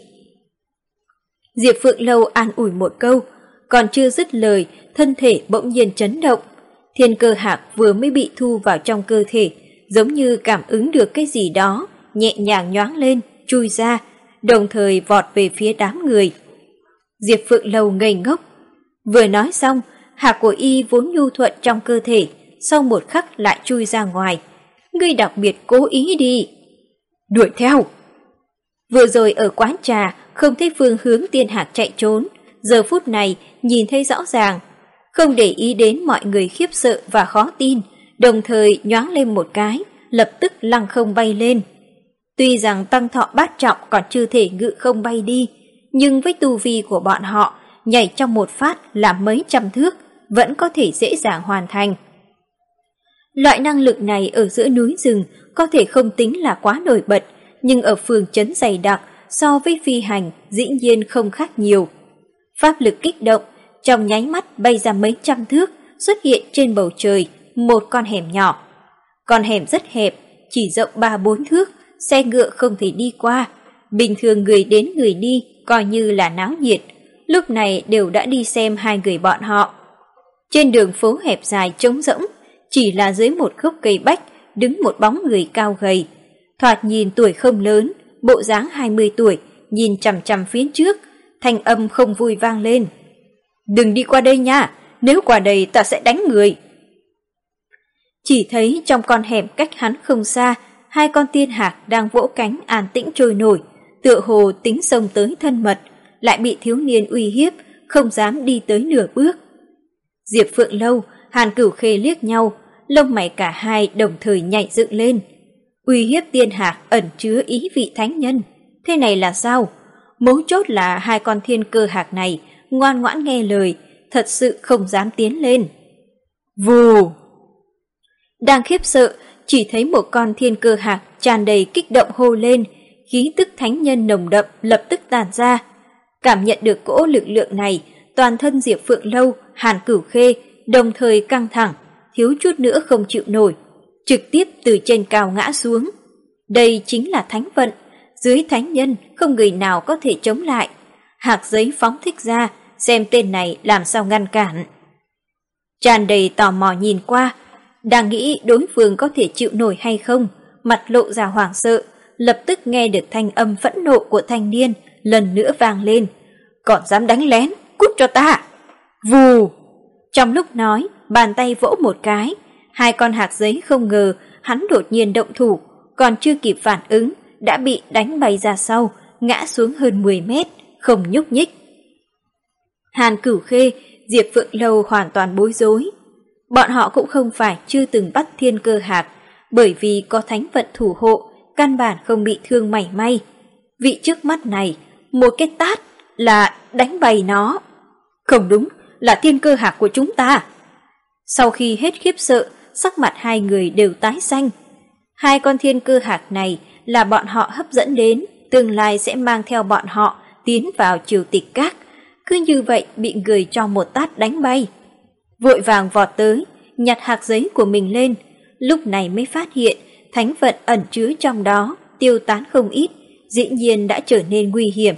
Diệp Phượng Lâu an ủi một câu, còn chưa dứt lời, thân thể bỗng nhiên chấn động. Thiên Cơ Hạc vừa mới bị thu vào trong cơ thể, giống như cảm ứng được cái gì đó, nhẹ nhàng nhoáng lên, chui ra, đồng thời vọt về phía đám người. Diệp Phượng Lâu ngây ngốc. Vừa nói xong, hạc của y vốn nhu thuận trong cơ thể, sau một khắc lại chui ra ngoài. Ngươi đặc biệt cố ý đi. Đuổi theo. Vừa rồi ở quán trà, không thấy phương hướng tiên hạc chạy trốn, giờ phút này nhìn thấy rõ ràng. Không để ý đến mọi người khiếp sợ và khó tin, đồng thời nhoáng lên một cái, lập tức lăng không bay lên. Tuy rằng tăng thọ bát trọng còn chưa thể ngự không bay đi, nhưng với tu vi của bọn họ, nhảy trong một phát là mấy trăm thước, vẫn có thể dễ dàng hoàn thành. Loại năng lực này ở giữa núi rừng có thể không tính là quá nổi bật, nhưng ở phường trấn dày đặc so với phi hành dĩ nhiên không khác nhiều. Pháp lực kích động, trong nháy mắt bay ra mấy trăm thước, xuất hiện trên bầu trời một con hẻm nhỏ. Con hẻm rất hẹp, chỉ rộng ba bốn thước, xe ngựa không thể đi qua. Bình thường người đến người đi, coi như là náo nhiệt. Lúc này đều đã đi xem hai người bọn họ. Trên đường phố hẹp dài trống rỗng, chỉ là dưới một gốc cây bách, đứng một bóng người cao gầy. Thoạt nhìn tuổi không lớn, bộ dáng hai mươi tuổi, nhìn chằm chằm phía trước, thanh âm không vui vang lên. Đừng đi qua đây nha, nếu qua đây ta sẽ đánh người. Chỉ thấy trong con hẻm cách hắn không xa, hai con tiên hạc đang vỗ cánh an tĩnh trôi nổi, tựa hồ tính xông tới thân mật, lại bị thiếu niên uy hiếp, không dám đi tới nửa bước. Diệp Phượng Lâu, Hàn Cửu Khê liếc nhau, lông mày cả hai đồng thời nhảy dựng lên. Uy hiếp tiên hạc ẩn chứa ý vị thánh nhân, thế này là sao? Mấu chốt là hai con thiên cơ hạc này ngoan ngoãn nghe lời, thật sự không dám tiến lên. Vù! Đang khiếp sợ, chỉ thấy một con thiên cơ hạc tràn đầy kích động hô lên, khí tức thánh nhân nồng đậm lập tức tàn ra. Cảm nhận được cỗ lực lượng này, toàn thân Diệp Phượng Lâu, Hàn Cửu Khê đồng thời căng thẳng, thiếu chút nữa không chịu nổi, trực tiếp từ trên cao ngã xuống. Đây chính là thánh vận, dưới thánh nhân không người nào có thể chống lại. Hạc Giấy phóng thích ra, xem tên này làm sao ngăn cản. Tràn đầy tò mò nhìn qua, đang nghĩ đối phương có thể chịu nổi hay không, mặt lộ ra hoảng sợ, lập tức nghe được thanh âm phẫn nộ của thanh niên lần nữa vang lên. Còn dám đánh lén, cút cho ta! Vù! Trong lúc nói, bàn tay vỗ một cái, hai con hạc giấy không ngờ hắn đột nhiên động thủ, còn chưa kịp phản ứng, đã bị đánh bay ra sau, ngã xuống hơn mười mét, không nhúc nhích. Hàn Cửu Khê, Diệp Phượng Lâu hoàn toàn bối rối. Bọn họ cũng không phải chưa từng bắt thiên cơ hạc, bởi vì có thánh vận thủ hộ, căn bản không bị thương mảy may. Vị trước mắt này, một cái tát là đánh bay nó. Không đúng, là thiên cơ hạc của chúng ta. Sau khi hết khiếp sợ, sắc mặt hai người đều tái xanh. Hai con thiên cơ hạc này là bọn họ hấp dẫn đến, tương lai sẽ mang theo bọn họ tiến vào triều tịch các. Cứ như vậy bị người cho một tát đánh bay. Vội vàng vọt tới, nhặt hạc giấy của mình lên, lúc này mới phát hiện thánh vận ẩn chứa trong đó tiêu tán không ít, dĩ nhiên đã trở nên nguy hiểm.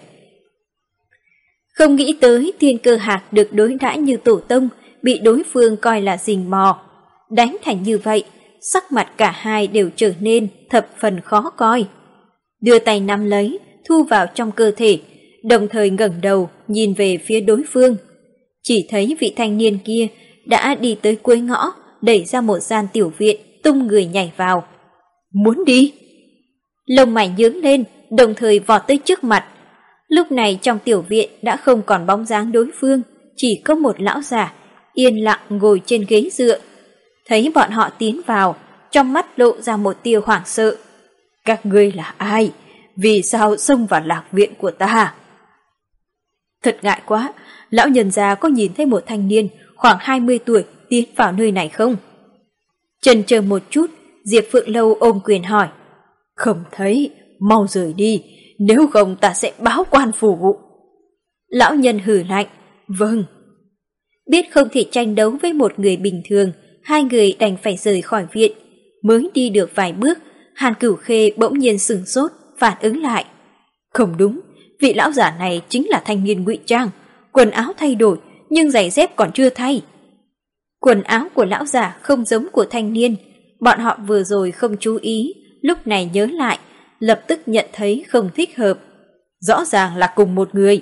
Không nghĩ tới thiên cơ hạc được đối đãi như tổ tông, bị đối phương coi là rình mò. Đánh thành như vậy, sắc mặt cả hai đều trở nên thập phần khó coi. Đưa tay nắm lấy, thu vào trong cơ thể, đồng thời ngẩng đầu nhìn về phía đối phương. Chỉ thấy vị thanh niên kia đã đi tới cuối ngõ, đẩy ra một gian tiểu viện, tung người nhảy vào. Muốn đi? Lông mày nhướng lên, đồng thời vọt tới trước mặt. Lúc này trong tiểu viện đã không còn bóng dáng đối phương, chỉ có một lão già yên lặng ngồi trên ghế dựa. Thấy bọn họ tiến vào, trong mắt lộ ra một tia hoảng sợ. Các ngươi là ai? Vì sao xông vào lạc viện của ta? Thật ngại quá, lão nhân già có nhìn thấy một thanh niên khoảng hai mươi tuổi tiến vào nơi này không? Chần chờ một chút, Diệp Phượng Lâu ôm quyền hỏi. Không thấy, mau rời đi, nếu không ta sẽ báo quan phủ vụ. Lão nhân hừ lạnh. Vâng. Biết không thể tranh đấu với một người bình thường, hai người đành phải rời khỏi viện. Mới đi được vài bước, Hàn Cửu Khê bỗng nhiên sửng sốt, phản ứng lại. Không đúng, vị lão giả này chính là thanh niên ngụy trang, quần áo thay đổi nhưng giày dép còn chưa thay. Quần áo của lão giả không giống của thanh niên, bọn họ vừa rồi không chú ý, lúc này nhớ lại, lập tức nhận thấy không thích hợp. Rõ ràng là cùng một người.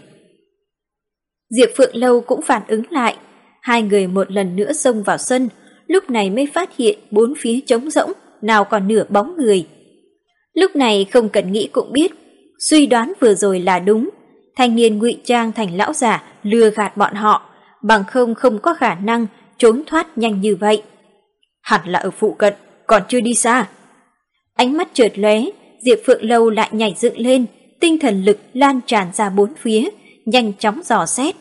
Diệp Phượng Lâu cũng phản ứng lại, hai người một lần nữa xông vào sân, lúc này mới phát hiện bốn phía trống rỗng, nào còn nửa bóng người. Lúc này không cần nghĩ cũng biết, suy đoán vừa rồi là đúng, thanh niên ngụy trang thành lão giả lừa gạt bọn họ, bằng không không có khả năng trốn thoát nhanh như vậy. Hẳn là ở phụ cận, còn chưa đi xa. Ánh mắt chợt lóe, Diệp Phượng Lâu lại nhảy dựng lên, tinh thần lực lan tràn ra bốn phía, nhanh chóng dò xét.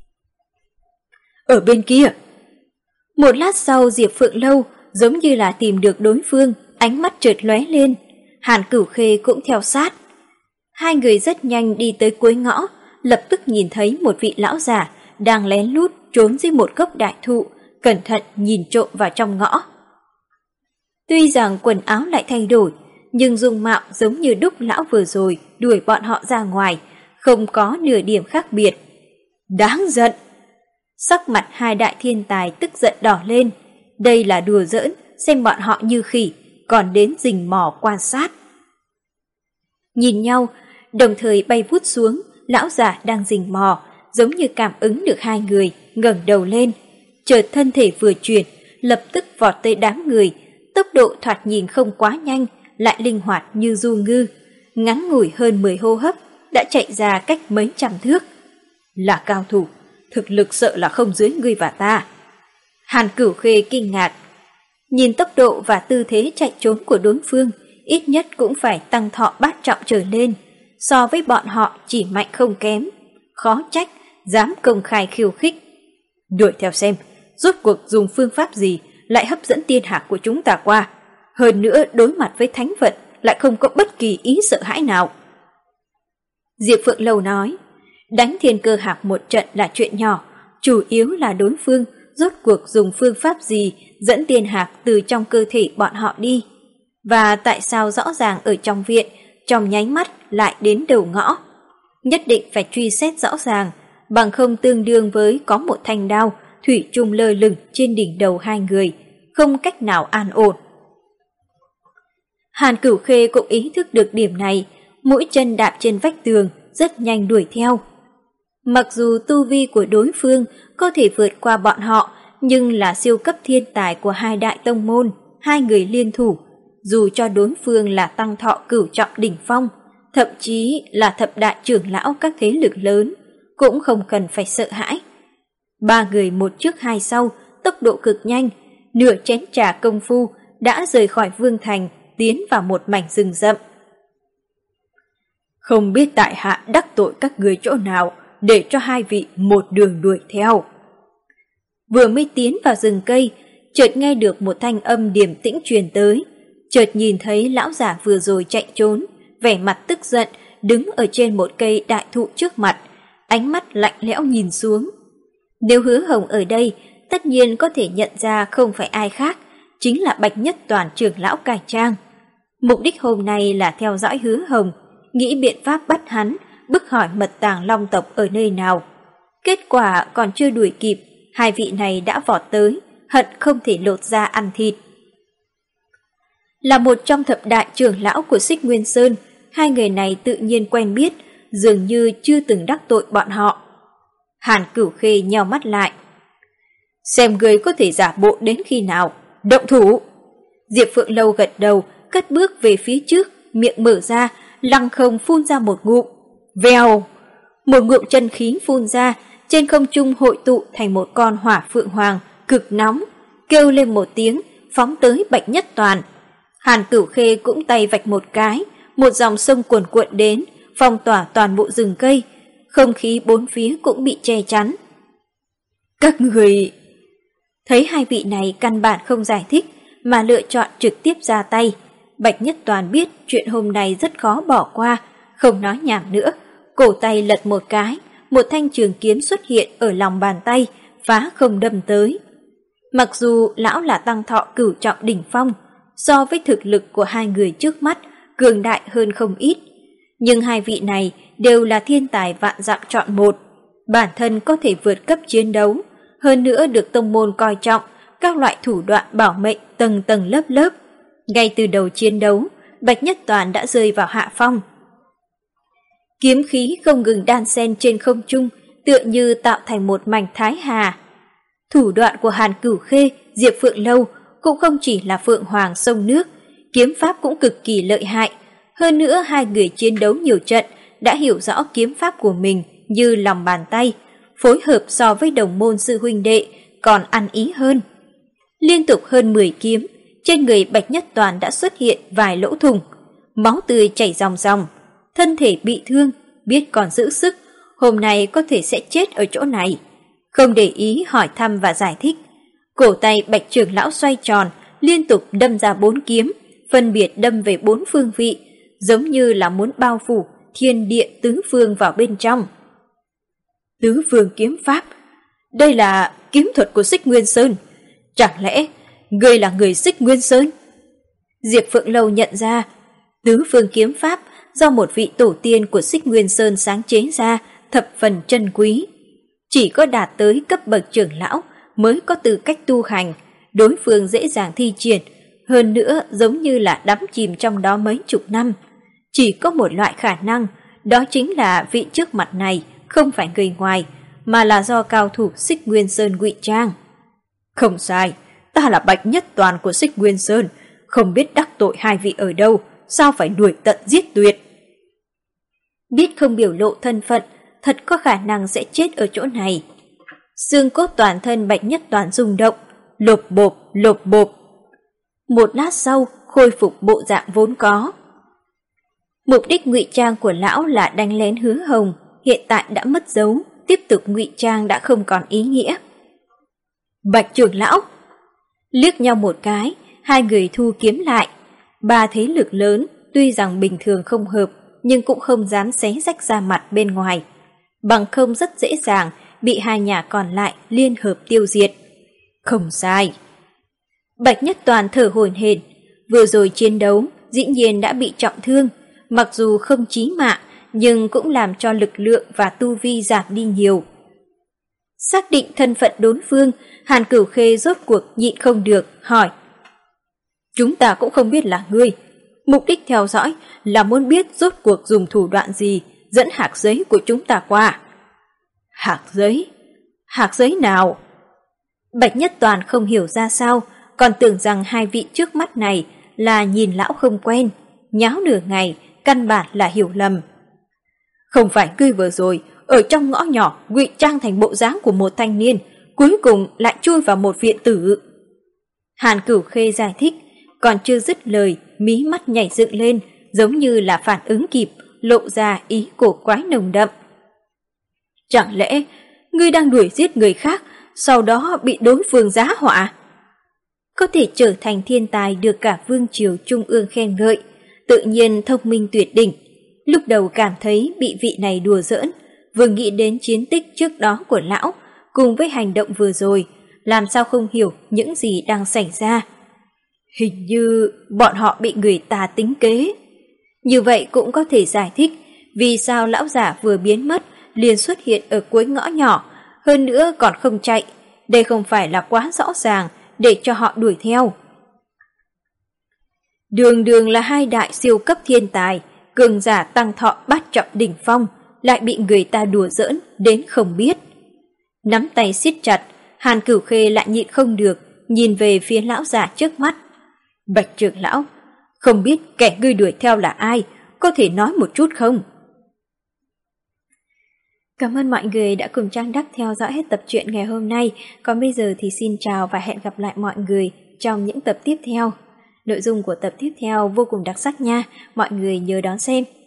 Ở bên kia. Một lát sau Diệp Phượng Lâu giống như là tìm được đối phương, ánh mắt chợt lóe lên. Hàn Cửu Khê cũng theo sát. Hai người rất nhanh đi tới cuối ngõ, lập tức nhìn thấy một vị lão già đang lén lút trốn dưới một gốc đại thụ, cẩn thận nhìn trộm vào trong ngõ. Tuy rằng quần áo lại thay đổi, nhưng dung mạo giống như đúc lão vừa rồi đuổi bọn họ ra ngoài, không có nửa điểm khác biệt. Đáng giận! Sắc mặt hai đại thiên tài tức giận đỏ lên. Đây là đùa giỡn, xem bọn họ như khỉ, còn đến rình mò quan sát. Nhìn nhau, đồng thời bay vút xuống, lão già đang rình mò, giống như cảm ứng được hai người, ngẩng đầu lên. Chợt thân thể vừa chuyển, lập tức vọt tới đám người, tốc độ thoạt nhìn không quá nhanh, lại linh hoạt như du ngư. Ngắn ngủi hơn mười hô hấp, đã chạy ra cách mấy trăm thước. Là cao thủ, thực lực sợ là không dưới ngươi và ta. Hàn Cửu Khê kinh ngạc. Nhìn tốc độ và tư thế chạy trốn của đối phương, ít nhất cũng phải tăng thọ bát trọng trở lên. So với bọn họ chỉ mạnh không kém. Khó trách, dám công khai khiêu khích. Đuổi theo xem, rốt cuộc dùng phương pháp gì lại hấp dẫn tiên hạc của chúng ta qua. Hơn nữa đối mặt với thánh vận lại không có bất kỳ ý sợ hãi nào. Diệp Phượng Lâu nói, đánh thiên cơ hạc một trận là chuyện nhỏ, chủ yếu là đối phương rốt cuộc dùng phương pháp gì dẫn tiên hạc từ trong cơ thể bọn họ đi. Và tại sao rõ ràng ở trong viện, trong nháy mắt lại đến đầu ngõ. Nhất định phải truy xét rõ ràng, bằng không tương đương với có một thanh đao thủy chung lơ lửng trên đỉnh đầu hai người, không cách nào an ổn. Hàn Cửu Khê cũng ý thức được điểm này, mũi chân đạp trên vách tường, rất nhanh đuổi theo. Mặc dù tu vi của đối phương có thể vượt qua bọn họ, nhưng là siêu cấp thiên tài của hai đại tông môn, hai người liên thủ, dù cho đối phương là tăng thọ cửu trọng đỉnh phong, thậm chí là thập đại trưởng lão các thế lực lớn, cũng không cần phải sợ hãi. Ba người một trước hai sau, tốc độ cực nhanh, nửa chén trà công phu đã rời khỏi vương thành, tiến vào một mảnh rừng rậm. Không biết tại hạ đắc tội các người chỗ nào, để cho hai vị một đường đuổi theo. Vừa mới tiến vào rừng cây, chợt nghe được một thanh âm điềm tĩnh truyền tới. chợt nhìn thấy lão già vừa rồi chạy trốn, vẻ mặt tức giận, đứng ở trên một cây đại thụ trước mặt, ánh mắt lạnh lẽo nhìn xuống. Nếu Hứa Hồng ở đây, tất nhiên có thể nhận ra không phải ai khác, chính là Bạch Nhất Toàn trưởng lão cải trang. Mục đích hôm nay là theo dõi Hứa Hồng, nghĩ biện pháp bắt hắn, bức hỏi mật tàng Long tộc ở nơi nào. Kết quả còn chưa đuổi kịp, hai vị này đã vọt tới, hận không thể lột ra ăn thịt. Là một trong thập đại trưởng lão của Xích Nguyên Sơn, hai người này tự nhiên quen biết, dường như chưa từng đắc tội bọn họ. Hàn Cửu Khê nheo mắt lại. Xem người có thể giả bộ đến khi nào, động thủ. Diệp Phượng Lâu gật đầu, cất bước về phía trước, miệng mở ra, lăng không phun ra một ngụm. Vèo! Một ngụm chân khí phun ra, trên không trung hội tụ thành một con hỏa phượng hoàng, cực nóng, kêu lên một tiếng, phóng tới Bạch Nhất Toàn. Hàn Cửu Khê cũng tay vạch một cái, một dòng sông cuồn cuộn đến, phong tỏa toàn bộ rừng cây, không khí bốn phía cũng bị che chắn. Các người... Thấy hai vị này căn bản không giải thích, mà lựa chọn trực tiếp ra tay. Bạch Nhất Toàn biết chuyện hôm nay rất khó bỏ qua, không nói nhảm nữa, cổ tay lật một cái, một thanh trường kiếm xuất hiện ở lòng bàn tay, phá không đâm tới. Mặc dù lão là tăng thọ cửu trọng đỉnh phong, so với thực lực của hai người trước mắt, cường đại hơn không ít. Nhưng hai vị này đều là thiên tài vạn dặm chọn một, bản thân có thể vượt cấp chiến đấu, hơn nữa được tông môn coi trọng, các loại thủ đoạn bảo mệnh tầng tầng lớp lớp. Ngay từ đầu chiến đấu, Bạch Nhất Toàn đã rơi vào hạ phong. Kiếm khí không ngừng đan xen trên không trung, tựa như tạo thành một mảnh thái hà. Thủ đoạn của Hàn Cửu Khê, Diệp Phượng Lâu cũng không chỉ là phượng hoàng sông nước, kiếm pháp cũng cực kỳ lợi hại. Hơn nữa hai người chiến đấu nhiều trận đã hiểu rõ kiếm pháp của mình như lòng bàn tay, phối hợp so với đồng môn sư huynh đệ còn ăn ý hơn. Liên tục hơn mười kiếm, trên người Bạch Nhất Toàn đã xuất hiện vài lỗ thủng, máu tươi chảy ròng ròng, thân thể bị thương, biết còn giữ sức, hôm nay có thể sẽ chết ở chỗ này. Không để ý hỏi thăm và giải thích, cổ tay Bạch trưởng lão xoay tròn, liên tục đâm ra bốn kiếm, phân biệt đâm về bốn phương vị, giống như là muốn bao phủ thiên địa tứ phương vào bên trong. Tứ phương kiếm pháp, đây là kiếm thuật của Xích Nguyên Sơn. Chẳng lẽ ngươi là người Xích Nguyên Sơn? Diệp Phượng Lâu nhận ra, tứ phương kiếm pháp do một vị tổ tiên của Xích Nguyên Sơn sáng chế ra, thập phần chân quý. Chỉ có đạt tới cấp bậc trưởng lão mới có tư cách tu hành, đối phương dễ dàng thi triển, hơn nữa giống như là đắm chìm trong đó mấy chục năm. Chỉ có một loại khả năng, đó chính là vị trước mặt này không phải người ngoài, mà là do cao thủ Xích Nguyên Sơn ngụy trang. Không sai, ta là Bạch Nhất Toàn của Xích Nguyên Sơn, không biết đắc tội hai vị ở đâu, sao phải đuổi tận giết tuyệt. Biết không biểu lộ thân phận, thật có khả năng sẽ chết ở chỗ này. Xương cốt toàn thân Bạch Nhất Toàn rung động, lộp bộp, lộp bộp. Một lát sau, khôi phục bộ dạng vốn có. Mục đích ngụy trang của lão là đánh lén Hứa Hồng, hiện tại đã mất dấu, tiếp tục ngụy trang đã không còn ý nghĩa. Bạch trưởng lão! Liếc nhau một cái, hai người thu kiếm lại. Ba thế lực lớn, tuy rằng bình thường không hợp, nhưng cũng không dám xé rách ra mặt bên ngoài. Bằng không rất dễ dàng bị hai nhà còn lại liên hợp tiêu diệt. Không sai. Bạch Nhất Toàn thở hổn hển, vừa rồi chiến đấu dĩ nhiên đã bị trọng thương, mặc dù không chí mạng nhưng cũng làm cho lực lượng và tu vi giảm đi nhiều. Xác định thân phận đối phương, Hàn Cửu Khê rốt cuộc nhịn không được, hỏi. Chúng ta cũng không biết là ngươi, mục đích theo dõi là muốn biết rốt cuộc dùng thủ đoạn gì dẫn hạc giấy của chúng ta qua. Hạc giấy? Hạc giấy nào? Bạch Nhất Toàn không hiểu ra sao, còn tưởng rằng hai vị trước mắt này là nhìn lão không quen, nháo nửa ngày, căn bản là hiểu lầm. Không phải ngươi vừa rồi ở trong ngõ nhỏ ngụy trang thành bộ dáng của một thanh niên, cuối cùng lại chui vào một viện tử. Hàn Cửu Khê giải thích, còn chưa dứt lời, mí mắt nhảy dựng lên, giống như là phản ứng kịp, lộ ra ý cổ quái nồng đậm. Chẳng lẽ ngươi đang đuổi giết người khác, sau đó bị đối phương giá họa? có thể trở thành thiên tài được cả vương triều trung ương khen ngợi, tự nhiên thông minh tuyệt đỉnh. Lúc đầu cảm thấy bị vị này đùa giỡn, vừa nghĩ đến chiến tích trước đó của lão, cùng với hành động vừa rồi, làm sao không hiểu những gì đang xảy ra. Hình như bọn họ bị người ta tính kế. Như vậy cũng có thể giải thích vì sao lão giả vừa biến mất liền xuất hiện ở cuối ngõ nhỏ, hơn nữa còn không chạy. Đây không phải là quá rõ ràng để cho họ đuổi theo. Đường đường là hai đại siêu cấp thiên tài, cường giả tăng thọ bát trọng đỉnh phong, lại bị người ta đùa giỡn đến không biết. Nắm tay siết chặt, Hàn Cửu Khê lại nhịn không được, nhìn về phía lão giả trước mắt. Bạch trưởng lão, không biết kẻ ngươi đuổi theo là ai, có thể nói một chút không? Cảm ơn mọi người đã cùng Trang Đắc theo dõi hết tập truyện ngày hôm nay. Còn bây giờ thì xin chào và hẹn gặp lại mọi người trong những tập tiếp theo. Nội dung của tập tiếp theo vô cùng đặc sắc nha, mọi người nhớ đón xem.